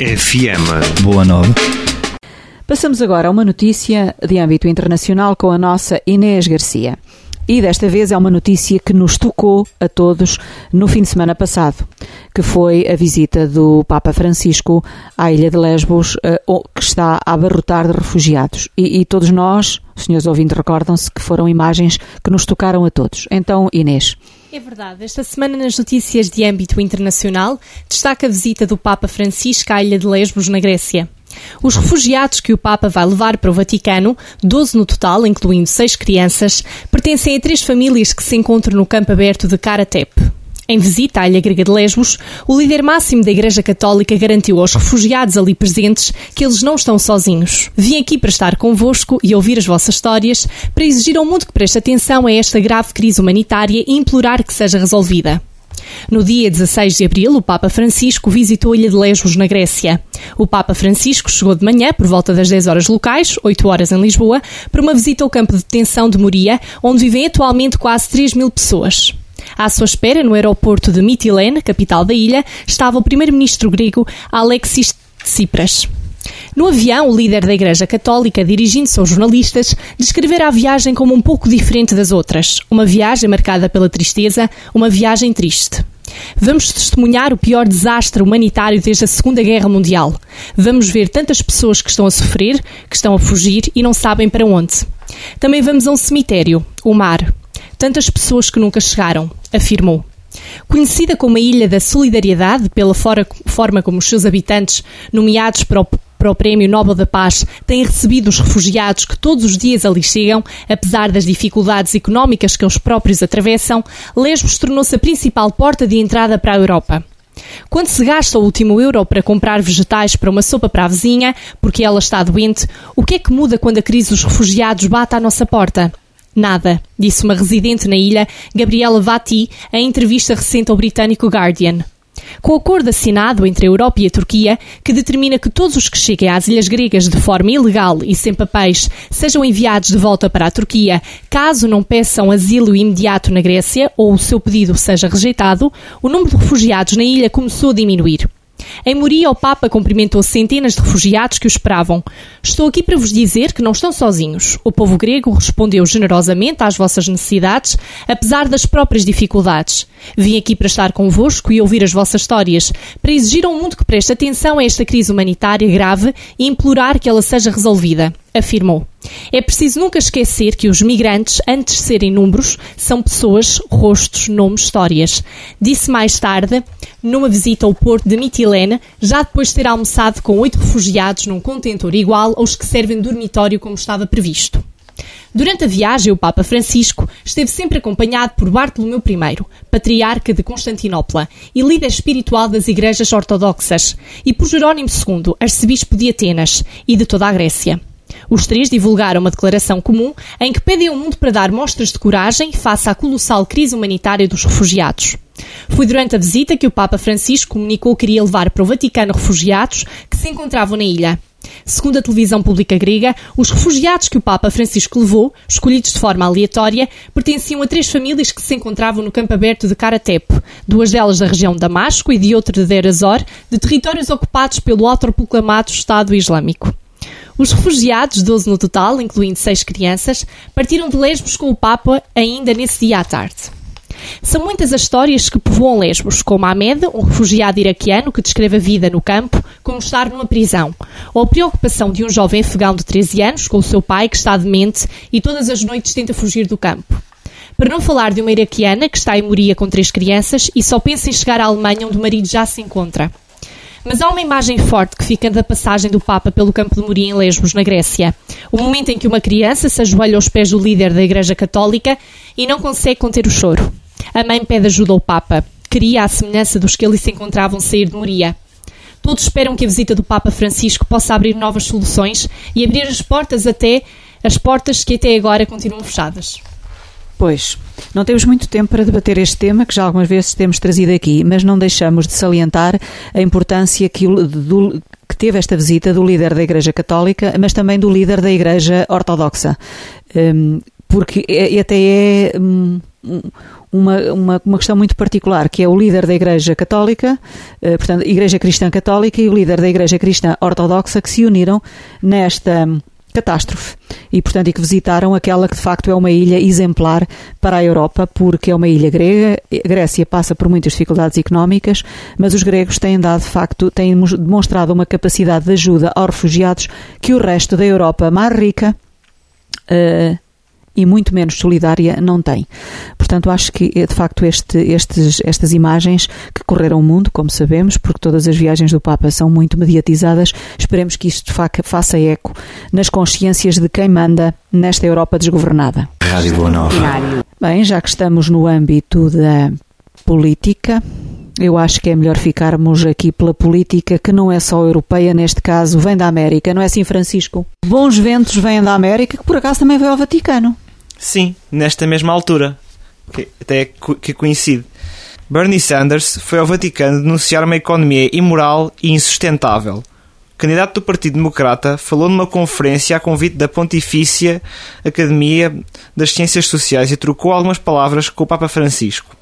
FM. Boa Nova. Passamos agora a uma notícia de âmbito internacional com a nossa Inês Garcia. E desta vez é uma notícia que nos tocou a todos no fim de semana passado, que foi a visita do Papa Francisco à ilha de Lesbos, que está a abarrotar de refugiados. E todos nós, os senhores ouvintes, recordam-se que foram imagens que nos tocaram a todos. Então, Inês. É verdade. Esta semana, nas notícias de âmbito internacional, destaca a visita do Papa Francisco à ilha de Lesbos, na Grécia. Os refugiados que o Papa vai levar para o Vaticano, 12 no total, incluindo 6 crianças, pertencem a 3 famílias que se encontram no campo aberto de Karatep. Em visita à ilha grega de Lesbos, o líder máximo da Igreja Católica garantiu aos refugiados ali presentes que eles não estão sozinhos. Vim aqui para estar convosco e ouvir as vossas histórias, para exigir ao mundo que preste atenção a esta grave crise humanitária e implorar que seja resolvida. No dia 16 de abril, o Papa Francisco visitou a ilha de Lesbos, na Grécia. O Papa Francisco chegou de manhã, por volta das 10 horas locais, 8 horas em Lisboa, para uma visita ao campo de detenção de Moria, onde vivem atualmente quase 3.000 pessoas. À sua espera, no aeroporto de Mytilene, capital da ilha, estava o primeiro-ministro grego Alexis Tsipras. No avião, o líder da Igreja Católica, dirigindo-se aos jornalistas, descrevera a viagem como um pouco diferente das outras. Uma viagem marcada pela tristeza, uma viagem triste. Vamos testemunhar o pior desastre humanitário desde a Segunda Guerra Mundial. Vamos ver tantas pessoas que estão a sofrer, que estão a fugir e não sabem para onde. Também vamos a um cemitério, o mar. Tantas pessoas que nunca chegaram, afirmou. Conhecida como a Ilha da Solidariedade, pela forma como os seus habitantes, nomeados para o Prémio Nobel da Paz, têm recebido os refugiados que todos os dias ali chegam, apesar das dificuldades económicas que eles próprios atravessam, Lesbos tornou-se a principal porta de entrada para a Europa. Quando se gasta o último euro para comprar vegetais para uma sopa para a vizinha, porque ela está doente, o que é que muda quando a crise dos refugiados bate à nossa porta? Nada, disse uma residente na ilha, Gabriela Vati, em entrevista recente ao britânico Guardian. Com o acordo assinado entre a Europa e a Turquia, que determina que todos os que cheguem às ilhas gregas de forma ilegal e sem papéis sejam enviados de volta para a Turquia, caso não peçam asilo imediato na Grécia ou o seu pedido seja rejeitado, o número de refugiados na ilha começou a diminuir. Em Moria, o Papa cumprimentou centenas de refugiados que o esperavam. Estou aqui para vos dizer que não estão sozinhos. O povo grego respondeu generosamente às vossas necessidades, apesar das próprias dificuldades. Vim aqui para estar convosco e ouvir as vossas histórias, para exigir ao mundo que preste atenção a esta crise humanitária grave e implorar que ela seja resolvida, afirmou. É preciso nunca esquecer que os migrantes, antes de serem números, são pessoas, rostos, nomes, histórias. Disse mais tarde, numa visita ao porto de Mytilene, já depois de ter almoçado com 8 refugiados num contentor igual aos que servem de dormitório como estava previsto. Durante a viagem, o Papa Francisco esteve sempre acompanhado por Bartolomeu I, patriarca de Constantinopla e líder espiritual das igrejas ortodoxas, e por Jerónimo II, arcebispo de Atenas e de toda a Grécia. Os 3 divulgaram uma declaração comum em que pedem ao mundo para dar mostras de coragem face à colossal crise humanitária dos refugiados. Foi durante a visita que o Papa Francisco comunicou que queria levar para o Vaticano refugiados que se encontravam na ilha. Segundo a televisão pública grega, os refugiados que o Papa Francisco levou, escolhidos de forma aleatória, pertenciam a 3 famílias que se encontravam no campo aberto de Karatep, 2 delas da região de Damasco e de outra de Deir ez-Zor, de territórios ocupados pelo autoproclamado Estado Islâmico. Os refugiados, 12 no total, incluindo 6 crianças, partiram de Lesbos com o Papa ainda nesse dia à tarde. São muitas as histórias que povoam Lesbos, como Ahmed, um refugiado iraquiano que descreve a vida no campo como estar numa prisão, ou a preocupação de um jovem afegão de 13 anos com o seu pai que está demente e todas as noites tenta fugir do campo. Para não falar de uma iraquiana que está em Moria com 3 crianças e só pensa em chegar à Alemanha onde o marido já se encontra. Mas há uma imagem forte que fica da passagem do Papa pelo campo de Moria em Lesbos, na Grécia. O momento em que uma criança se ajoelha aos pés do líder da Igreja Católica e não consegue conter o choro. A mãe pede ajuda ao Papa. Queria, à semelhança dos que ali se encontravam, sair de Moria. Todos esperam que a visita do Papa Francisco possa abrir novas soluções e abrir as portas que até agora continuam fechadas. Pois, não temos muito tempo para debater este tema, que já algumas vezes temos trazido aqui, mas não deixamos de salientar a importância que teve esta visita do líder da Igreja Católica, mas também do líder da Igreja Ortodoxa, porque até é uma questão muito particular, que é o líder da Igreja Católica, portanto, Igreja Cristã Católica e o líder da Igreja Cristã Ortodoxa, que se uniram nesta catástrofe e que visitaram aquela que de facto é uma ilha exemplar para a Europa, porque é uma ilha grega. A Grécia passa por muitas dificuldades económicas, mas os gregos têm demonstrado uma capacidade de ajuda aos refugiados que o resto da Europa mais rica e muito menos solidária não tem. Portanto, acho que de facto estas imagens que correram o mundo, como sabemos, porque todas as viagens do Papa são muito mediatizadas, esperemos que isto de facto faça eco nas consciências de quem manda nesta Europa desgovernada. Rádio Boa Nova. Bem, já que estamos no âmbito da política, eu acho que é melhor ficarmos aqui pela política, que não é só europeia, neste caso vem da América, não é assim, Francisco? Bons ventos vêm da América, que por acaso também veio ao Vaticano. Sim, nesta mesma altura, que coincide. Bernie Sanders foi ao Vaticano denunciar uma economia imoral e insustentável. O candidato do Partido Democrata falou numa conferência a convite da Pontifícia Academia das Ciências Sociais e trocou algumas palavras com o Papa Francisco.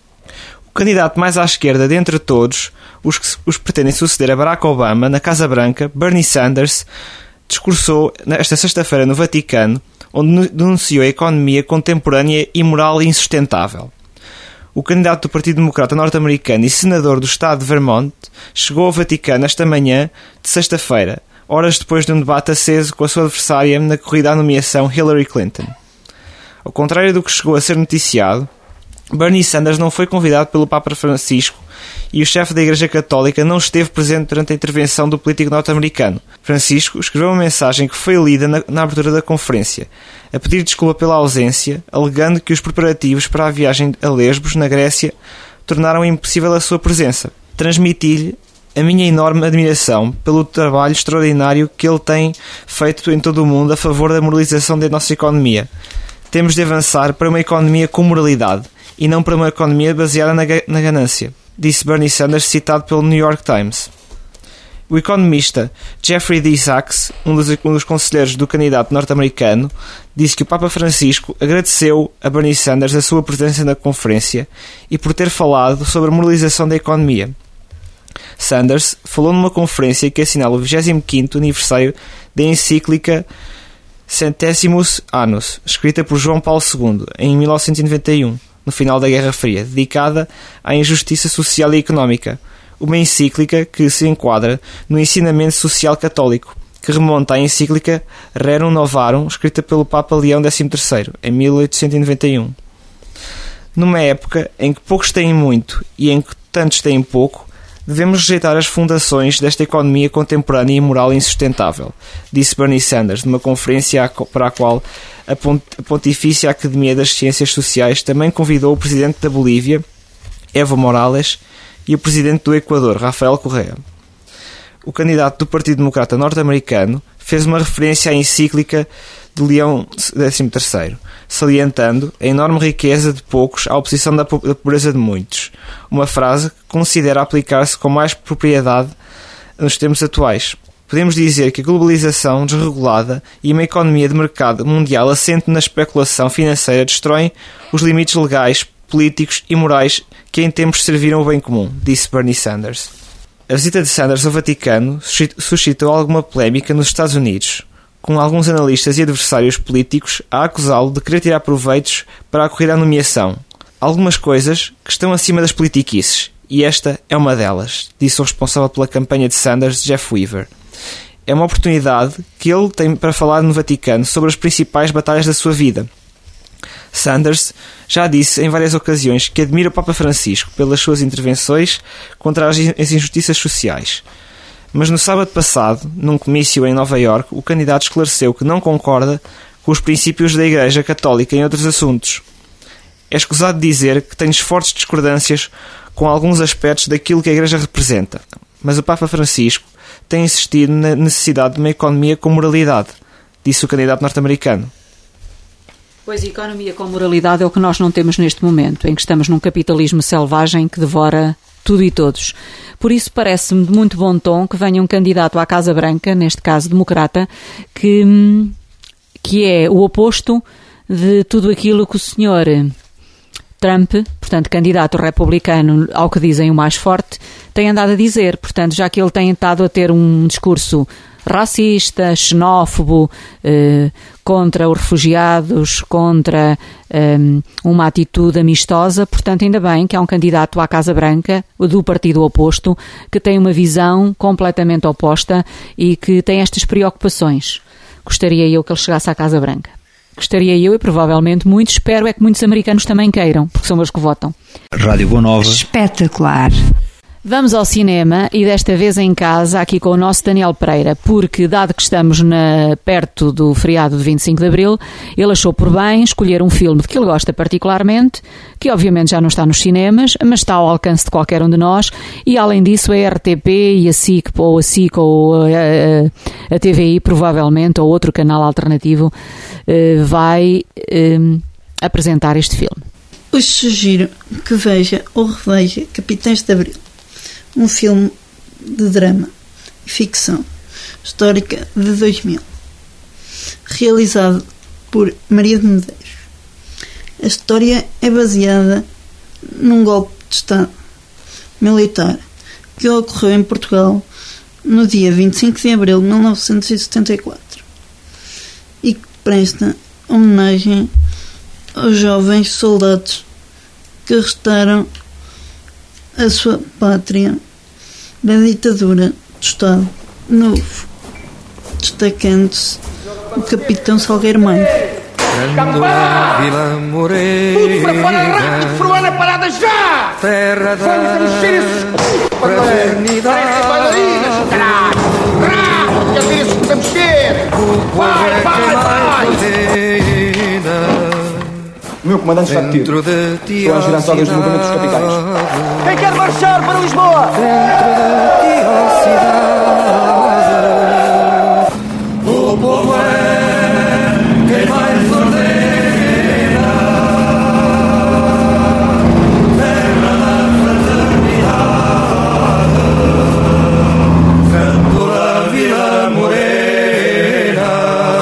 O candidato mais à esquerda dentre todos, os que pretendem suceder a Barack Obama na Casa Branca, Bernie Sanders, discursou esta sexta-feira no Vaticano, onde denunciou a economia contemporânea, imoral e insustentável. O candidato do Partido Democrata norte-americano e senador do estado de Vermont chegou ao Vaticano esta manhã de sexta-feira, horas depois de um debate aceso com a sua adversária na corrida à nomeação Hillary Clinton. Ao contrário do que chegou a ser noticiado, Bernie Sanders não foi convidado pelo Papa Francisco e o chefe da Igreja Católica não esteve presente durante a intervenção do político norte-americano. Francisco escreveu uma mensagem que foi lida na abertura da conferência, a pedir desculpa pela ausência, alegando que os preparativos para a viagem a Lesbos, na Grécia, tornaram impossível a sua presença. Transmiti-lhe a minha enorme admiração pelo trabalho extraordinário que ele tem feito em todo o mundo a favor da moralização da nossa economia. Temos de avançar para uma economia com moralidade e não para uma economia baseada na ganância, disse Bernie Sanders, citado pelo New York Times. O economista Jeffrey D. Sachs, um dos conselheiros do candidato norte-americano, disse que o Papa Francisco agradeceu a Bernie Sanders a sua presença na conferência e por ter falado sobre a moralização da economia. Sanders falou numa conferência que assinala o 25º aniversário da encíclica Centésimos Annus, escrita por João Paulo II em 1991, no final da Guerra Fria, dedicada à injustiça social e económica, uma encíclica que se enquadra no ensinamento social católico, que remonta à encíclica Rerum Novarum, escrita pelo Papa Leão XIII, em 1891. Numa época em que poucos têm muito e em que tantos têm pouco, devemos rejeitar as fundações desta economia contemporânea e moral insustentável, disse Bernie Sanders, numa conferência para a qual a Pontifícia Academia das Ciências Sociais também convidou o presidente da Bolívia, Evo Morales, e o presidente do Equador, Rafael Correa. O candidato do Partido Democrata norte-americano fez uma referência à encíclica de Leão XIII, salientando a enorme riqueza de poucos à oposição da pobreza de muitos, uma frase que considera aplicar-se com mais propriedade nos tempos atuais. Podemos dizer que a globalização desregulada e uma economia de mercado mundial assente na especulação financeira destroem os limites legais, políticos e morais que em tempos serviram o bem comum, disse Bernie Sanders. A visita de Sanders ao Vaticano suscitou alguma polémica nos Estados Unidos, com alguns analistas e adversários políticos a acusá-lo de querer tirar proveitos para a corrida à nomeação. Algumas coisas que estão acima das politiquices, e esta é uma delas, disse o responsável pela campanha de Sanders, Jeff Weaver. É uma oportunidade que ele tem para falar no Vaticano sobre as principais batalhas da sua vida. Sanders já disse em várias ocasiões que admira o Papa Francisco pelas suas intervenções contra as injustiças sociais. Mas no sábado passado, num comício em Nova Iorque, o candidato esclareceu que não concorda com os princípios da Igreja Católica em outros assuntos. É escusado dizer que tenho fortes discordâncias com alguns aspectos daquilo que a Igreja representa, mas o Papa Francisco tem insistido na necessidade de uma economia com moralidade, disse o candidato norte-americano. Pois, a economia com moralidade é o que nós não temos neste momento, em que estamos num capitalismo selvagem que devora tudo e todos. Por isso parece-me de muito bom tom que venha um candidato à Casa Branca, neste caso democrata, que é o oposto de tudo aquilo que o senhor Trump, portanto, candidato republicano, ao que dizem o mais forte, tem andado a dizer. Portanto, já que ele tem estado a ter um discurso racista, xenófobo, contra os refugiados, contra uma atitude amistosa, portanto, ainda bem que há um candidato à Casa Branca, do partido oposto, que tem uma visão completamente oposta e que tem estas preocupações. Gostaria eu que ele chegasse à Casa Branca. Gostaria eu e provavelmente muitos, espero é que muitos americanos também queiram, porque são os que votam. Rádio Boa Nova. Espetacular. Vamos ao cinema e desta vez em casa, aqui com o nosso Daniel Pereira, porque dado que estamos perto do feriado de 25 de Abril, ele achou por bem escolher um filme de que ele gosta particularmente, que obviamente já não está nos cinemas, mas está ao alcance de qualquer um de nós, e além disso a RTP e a SIC ou a TVI provavelmente, ou outro canal alternativo, vai apresentar este filme. Hoje sugiro que veja ou reveja Capitães de Abril, um filme de drama e ficção histórica de 2000, realizado por Maria de Medeiros. A história é baseada num golpe de Estado militar que ocorreu em Portugal no dia 25 de abril de 1974 e que presta homenagem aos jovens soldados que restaram a sua pátria da ditadura do Estado Novo, destacando-se o Capitão Salgueiro Maia. Vila Morena, tudo para fora, rápido, Fruana, parada já! Terra da fraternidade, bailarinas, caralho! Rápido, que é isso que temos que ter! Vai, vai, vai! O meu comandante está detido. Estou a girar todas os movimentos dos capitães. Quem quer marchar para Lisboa? Dentro da tua cidade, o povo é quem mais ordena. Terra da fraternidade, canto da Vila Morena.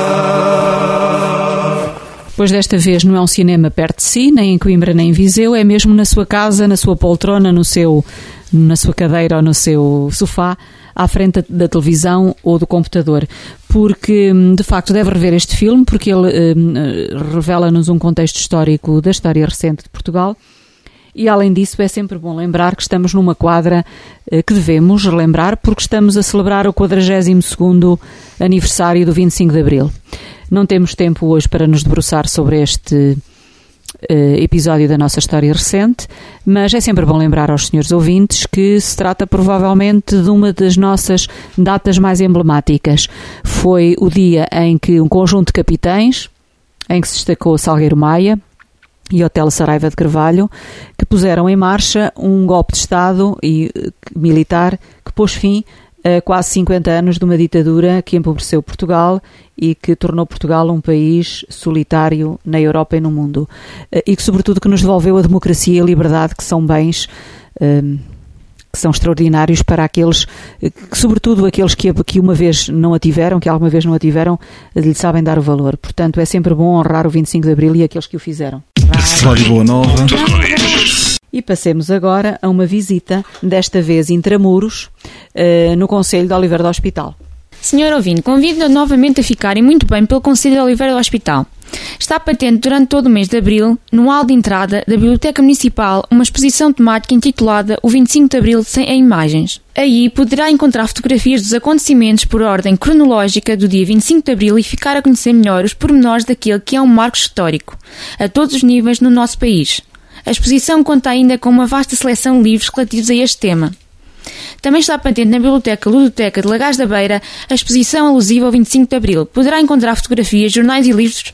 Pois desta vez não é um cinema perto de si, nem em Coimbra nem em Viseu, é mesmo na sua casa, na sua poltrona, na sua cadeira ou no seu sofá, à frente da televisão ou do computador, porque de facto deve rever este filme, porque ele revela-nos um contexto histórico da história recente de Portugal. E além disso é sempre bom lembrar que estamos numa quadra que devemos relembrar, porque estamos a celebrar o 42º aniversário do 25 de Abril. Não temos tempo hoje para nos debruçar sobre este episódio da nossa história recente, mas é sempre bom lembrar aos senhores ouvintes que se trata provavelmente de uma das nossas datas mais emblemáticas. Foi o dia em que um conjunto de capitães, em que se destacou Salgueiro Maia e Otelo Saraiva de Carvalho, que puseram em marcha um golpe de Estado e militar que pôs fim a quase 50 anos de uma ditadura que empobreceu Portugal e que tornou Portugal um país solitário na Europa e no mundo. E que, sobretudo, que nos devolveu a democracia e a liberdade, que são bens que são extraordinários para aqueles, sobretudo aqueles que uma vez não a tiveram, que alguma vez não a tiveram, lhe sabem dar o valor. Portanto, é sempre bom honrar o 25 de Abril e aqueles que o fizeram. Rádio Boa Nova. E passemos agora a uma visita, desta vez intramuros, no Concelho de Oliveira do Hospital. Senhor ouvinte, convido-a novamente a ficarem muito bem pelo Concelho de Oliveira do Hospital. Está patente durante todo o mês de Abril, no hall de entrada da Biblioteca Municipal, uma exposição temática intitulada O 25 de Abril sem imagens. Aí poderá encontrar fotografias dos acontecimentos por ordem cronológica do dia 25 de Abril e ficar a conhecer melhor os pormenores daquele que é um marco histórico, a todos os níveis no nosso país. A exposição conta ainda com uma vasta seleção de livros relativos a este tema. Também está patente na Biblioteca Ludoteca de Lagares da Beira a exposição alusiva ao 25 de Abril. Poderá encontrar fotografias, jornais e livros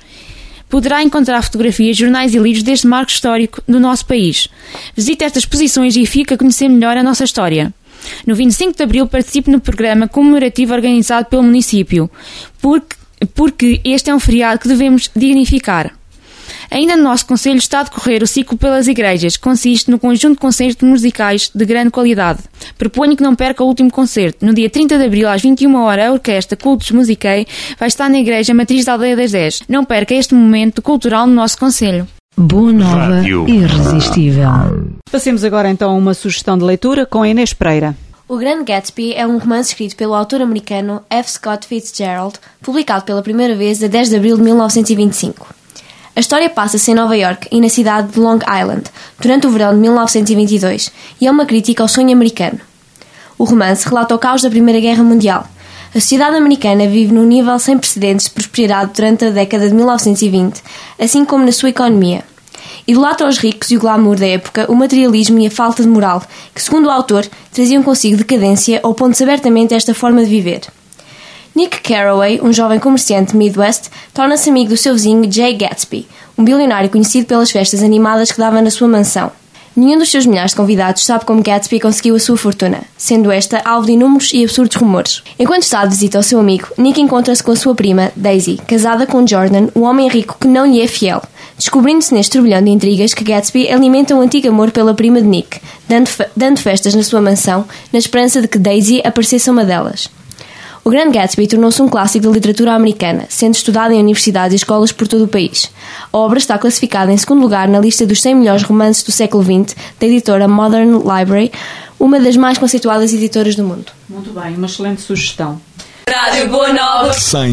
deste marco histórico do nosso país. Visite estas exposições e fique a conhecer melhor a nossa história. No 25 de Abril participe no programa comemorativo organizado pelo município, porque este é um feriado que devemos dignificar. Ainda no nosso concelho está a decorrer o ciclo pelas igrejas, que consiste no conjunto de concertos musicais de grande qualidade. Proponho que não perca o último concerto. No dia 30 de Abril, às 21h, a Orquestra Cultos Musiquei vai estar na Igreja Matriz da Aldeia das 10. Não perca este momento cultural no nosso concelho. Boa Nova, irresistível. Passemos agora então a uma sugestão de leitura com a Inês Pereira. O Grande Gatsby é um romance escrito pelo autor americano F. Scott Fitzgerald, publicado pela primeira vez a 10 de abril de 1925. A história passa-se em Nova York e na cidade de Long Island, durante o verão de 1922, e é uma crítica ao sonho americano. O romance relata o caos da Primeira Guerra Mundial. A sociedade americana vive num nível sem precedentes de prosperidade durante a década de 1920, assim como na sua economia. Idolatra os ricos e o glamour da época, o materialismo e a falta de moral, que, segundo o autor, traziam consigo decadência, opondo-se abertamente a esta forma de viver. Nick Carraway, um jovem comerciante de Midwest, torna-se amigo do seu vizinho Jay Gatsby, um bilionário conhecido pelas festas animadas que dava na sua mansão. Nenhum dos seus milhares de convidados sabe como Gatsby conseguiu a sua fortuna, sendo esta alvo de inúmeros e absurdos rumores. Enquanto está de visita ao seu amigo, Nick encontra-se com a sua prima, Daisy, casada com Jordan, um homem rico que não lhe é fiel, descobrindo-se neste turbilhão de intrigas que Gatsby alimenta um antigo amor pela prima de Nick, dando festas na sua mansão, na esperança de que Daisy aparecesse uma delas. O Grande Gatsby tornou-se um clássico da literatura americana, sendo estudado em universidades e escolas por todo o país. A obra está classificada em segundo lugar na lista dos 100 melhores romances do século XX, da editora Modern Library, uma das mais conceituadas editoras do mundo. Muito bem, uma excelente sugestão. Rádio Boa Nova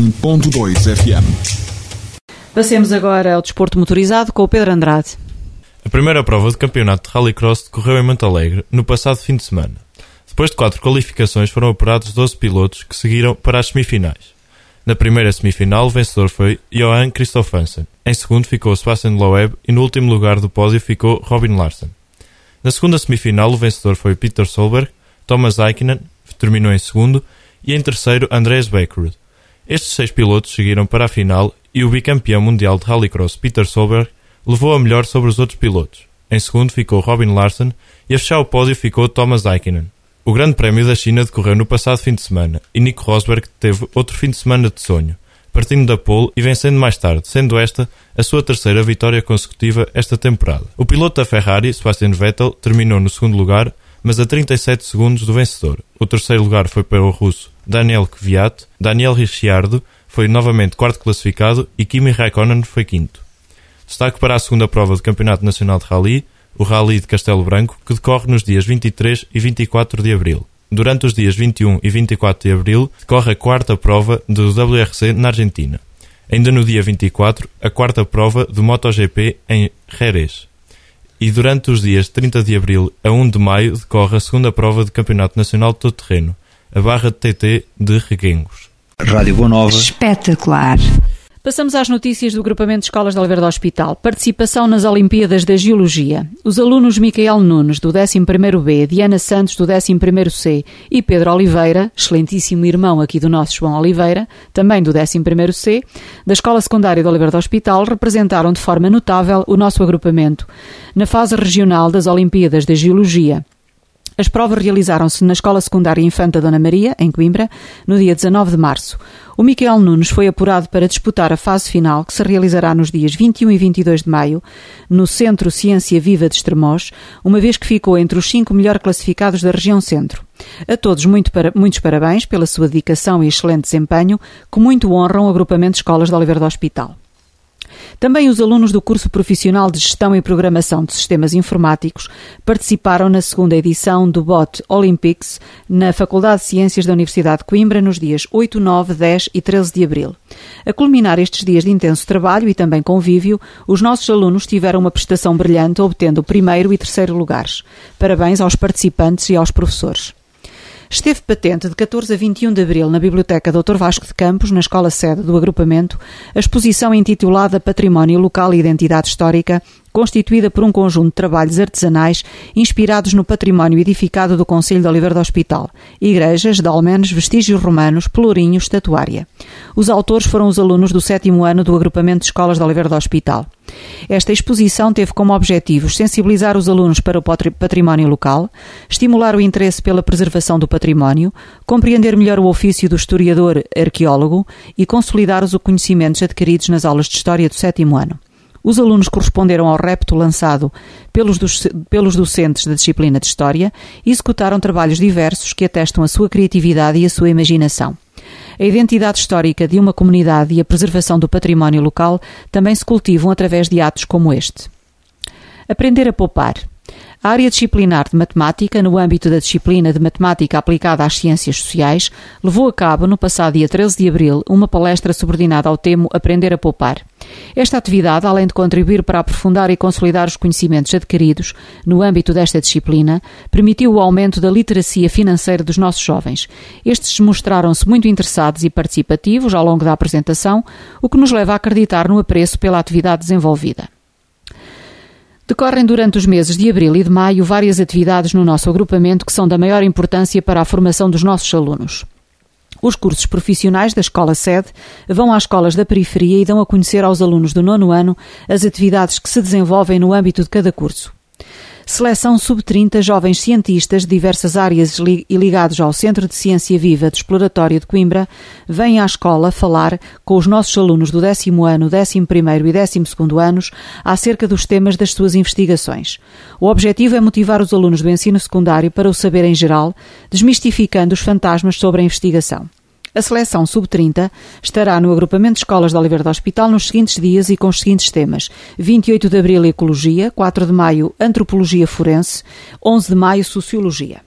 100.2 FM. Passemos agora ao desporto motorizado com o Pedro Andrade. A primeira prova do campeonato de Rallycross decorreu em Montalegre, no passado fim de semana. Depois de 4 qualificações foram apurados 12 pilotos que seguiram para as semifinais. Na primeira semifinal o vencedor foi Johan Kristoffersen, em segundo ficou Sebastian Loeb e no último lugar do pódio ficou Robin Larsen. Na segunda semifinal o vencedor foi Peter Solberg, Thomas Aikinen, que terminou em segundo, e em terceiro Andreas Beckrud. Estes 6 pilotos seguiram para a final e o bicampeão mundial de Rallycross Peter Solberg levou a melhor sobre os outros pilotos. Em segundo ficou Robin Larsen e a fechar o pódio ficou Thomas Aikinen. O Grande Prémio da China decorreu no passado fim de semana e Nico Rosberg teve outro fim de semana de sonho, partindo da pole e vencendo mais tarde, sendo esta a sua terceira vitória consecutiva esta temporada. O piloto da Ferrari, Sebastian Vettel, terminou no segundo lugar, mas a 37 segundos do vencedor. O terceiro lugar foi para o russo Daniel Kvyat, Daniel Ricciardo foi novamente quarto classificado e Kimi Räikkönen foi quinto. Destaque para a segunda prova do Campeonato Nacional de Rally, o Rally de Castelo Branco, que decorre nos dias 23 e 24 de abril. Durante os dias 21 e 24 de abril, decorre a quarta prova do WRC na Argentina. Ainda no dia 24, a quarta prova do MotoGP em Jerez. E durante os dias 30 de abril a 1 de maio, decorre a segunda prova do Campeonato Nacional de Todo Terreno, a Barra de TT de Reguengos. Rádio Boa Nova. Espetacular. Passamos às notícias do Agrupamento de Escolas de Oliveira do Hospital. Participação nas Olimpíadas da Geologia. Os alunos Micael Nunes, do 11º B, Diana Santos, do 11º C e Pedro Oliveira, excelentíssimo irmão aqui do nosso João Oliveira, também do 11º C, da Escola Secundária de Oliveira do Hospital, representaram de forma notável o nosso agrupamento na fase regional das Olimpíadas da Geologia. As provas realizaram-se na Escola Secundária Infanta Dona Maria, em Coimbra, no dia 19 de março. O Micael Nunes foi apurado para disputar a fase final, que se realizará nos dias 21 e 22 de maio, no Centro Ciência Viva de Estremoz, uma vez que ficou entre os 5 melhor classificados da região centro. A todos muitos parabéns pela sua dedicação e excelente desempenho, que muito honram o Agrupamento de Escolas de Oliveira do Hospital. Também os alunos do curso profissional de Gestão e Programação de Sistemas Informáticos participaram na segunda edição do BOT Olympics na Faculdade de Ciências da Universidade de Coimbra nos dias 8, 9, 10 e 13 de abril. A culminar estes dias de intenso trabalho e também convívio, os nossos alunos tiveram uma prestação brilhante, obtendo o primeiro e terceiro lugares. Parabéns aos participantes e aos professores. Esteve patente de 14 a 21 de abril na Biblioteca Dr. Vasco de Campos, na escola sede do agrupamento, a exposição intitulada Património Local e Identidade Histórica, constituída por um conjunto de trabalhos artesanais inspirados no património edificado do Concelho de Oliveira do Hospital, igrejas, dólmenes, vestígios romanos, pelourinhos, estatuária. Os autores foram os alunos do 7º ano do agrupamento de escolas de Oliveira do Hospital. Esta exposição teve como objetivos sensibilizar os alunos para o património local, estimular o interesse pela preservação do património, compreender melhor o ofício do historiador-arqueólogo e consolidar os conhecimentos adquiridos nas aulas de História do 7º ano. Os alunos corresponderam ao repto lançado pelos docentes da disciplina de História e executaram trabalhos diversos que atestam a sua criatividade e a sua imaginação. A identidade histórica de uma comunidade e a preservação do património local também se cultivam através de atos como este. Aprender a poupar. A área disciplinar de matemática, no âmbito da disciplina de matemática aplicada às ciências sociais, levou a cabo, no passado dia 13 de abril, uma palestra subordinada ao tema Aprender a Poupar. Esta atividade, além de contribuir para aprofundar e consolidar os conhecimentos adquiridos no âmbito desta disciplina, permitiu o aumento da literacia financeira dos nossos jovens. Estes mostraram-se muito interessados e participativos ao longo da apresentação, o que nos leva a acreditar no apreço pela atividade desenvolvida. Decorrem durante os meses de abril e de maio várias atividades no nosso agrupamento que são da maior importância para a formação dos nossos alunos. Os cursos profissionais da Escola Sede vão às escolas da periferia e dão a conhecer aos alunos do 9º ano as atividades que se desenvolvem no âmbito de cada curso. Seleção sub-30 jovens cientistas de diversas áreas e ligados ao Centro de Ciência Viva de Exploratório de Coimbra vêm à escola falar com os nossos alunos do 10º ano, 11º e 12º anos acerca dos temas das suas investigações. O objetivo é motivar os alunos do ensino secundário para o saber em geral, desmistificando os fantasmas sobre a investigação. A seleção sub-30 estará no agrupamento de escolas de Oliveira do Hospital nos seguintes dias e com os seguintes temas: 28 de abril Ecologia, 4 de maio Antropologia Forense, 11 de maio Sociologia.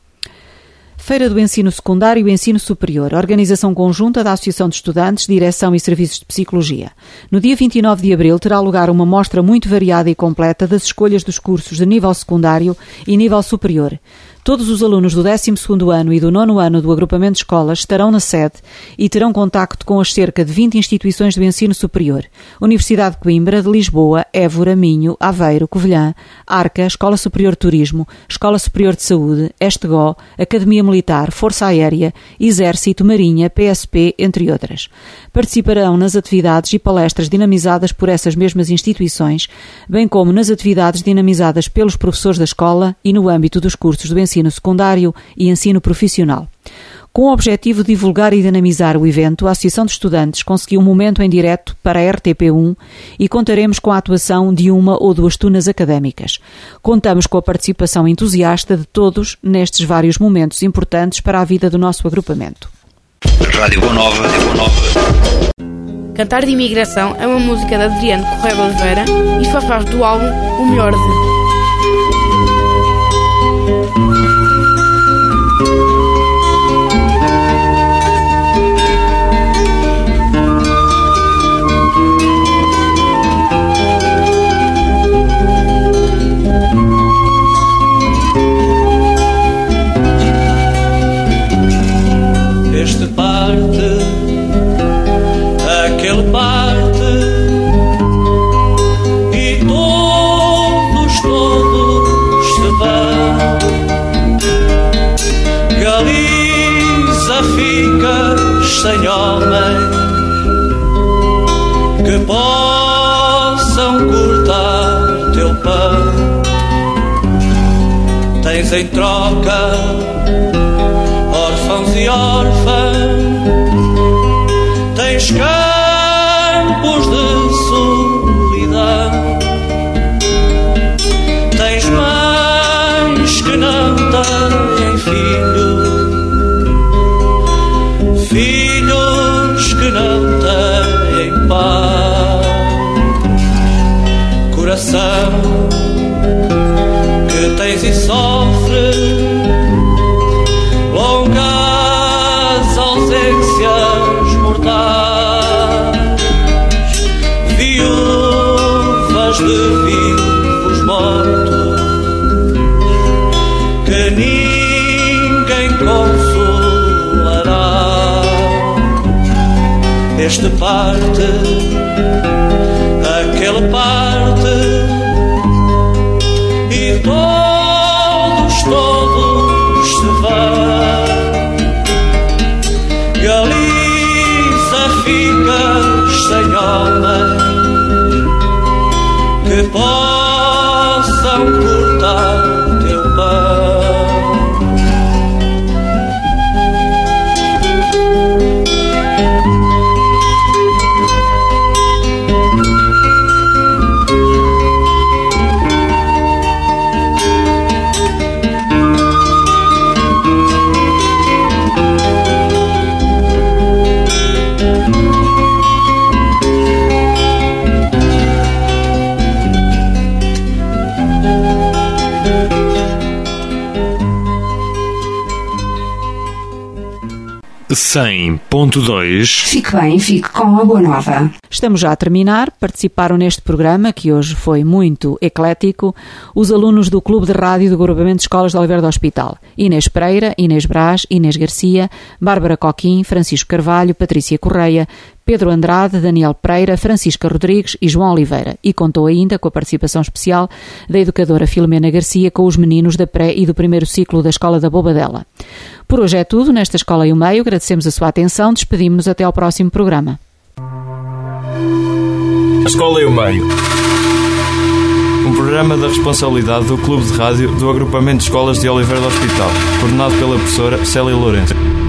Feira do Ensino Secundário e Ensino Superior, organização conjunta da Associação de Estudantes, Direção e Serviços de Psicologia. No dia 29 de abril terá lugar uma mostra muito variada e completa das escolhas dos cursos de nível secundário e nível superior. Todos os alunos do 12º ano e do 9º ano do agrupamento de escolas estarão na sede e terão contacto com as cerca de 20 instituições do ensino superior: Universidade de Coimbra, de Lisboa, Évora, Minho, Aveiro, Covilhã, Arca, Escola Superior de Turismo, Escola Superior de Saúde, Estegó, Academia Militar, Força Aérea, Exército, Marinha, PSP, entre outras. Participarão nas atividades e palestras dinamizadas por essas mesmas instituições, bem como nas atividades dinamizadas pelos professores da escola e no âmbito dos cursos do ensino secundário e ensino profissional. Com o objetivo de divulgar e dinamizar o evento, a Associação de Estudantes conseguiu um momento em direto para a RTP1 e contaremos com a atuação de uma ou duas tunas académicas. Contamos com a participação entusiasta de todos nestes vários momentos importantes para a vida do nosso agrupamento. Rádio Boa Nova. Cantar de Imigração é uma música de Adriano Correia de Oliveira e faz parte do álbum O Melhor de... Este parte, aquele parte, e todos se vão. Galiza ficas sem homens que possam cortar teu pão. Tens em troca órfãos e órfãs, tens campos de solidão, tens mães que não têm filhos que não têm paz, coração que tens e sofres longas ausências mortais, viúvas de vivos mortos que ninguém consolará. Este parte, aquele parte, e todos se vão. Galiza ficas sem homens que possam cortar teu pão. 100.2. Fique bem, fique com a Boa Nova. Estamos já a terminar. Participaram neste programa, que hoje foi muito eclético, os alunos do Clube de Rádio do Agrupamento de Escolas de Oliveira do Hospital: Inês Pereira, Inês Brás, Inês Garcia, Bárbara Coquim, Francisco Carvalho, Patrícia Correia, Pedro Andrade, Daniel Pereira, Francisca Rodrigues e João Oliveira. E contou ainda com a participação especial da educadora Filomena Garcia com os meninos da pré e do primeiro ciclo da Escola da Bobadela. Por hoje é tudo nesta Escola e o Meio. Agradecemos a sua atenção. Despedimos-nos até ao próximo programa. A Escola e o Meio. Um programa da responsabilidade do Clube de Rádio do Agrupamento de Escolas de Oliveira do Hospital, coordenado pela professora Célia Lourenço.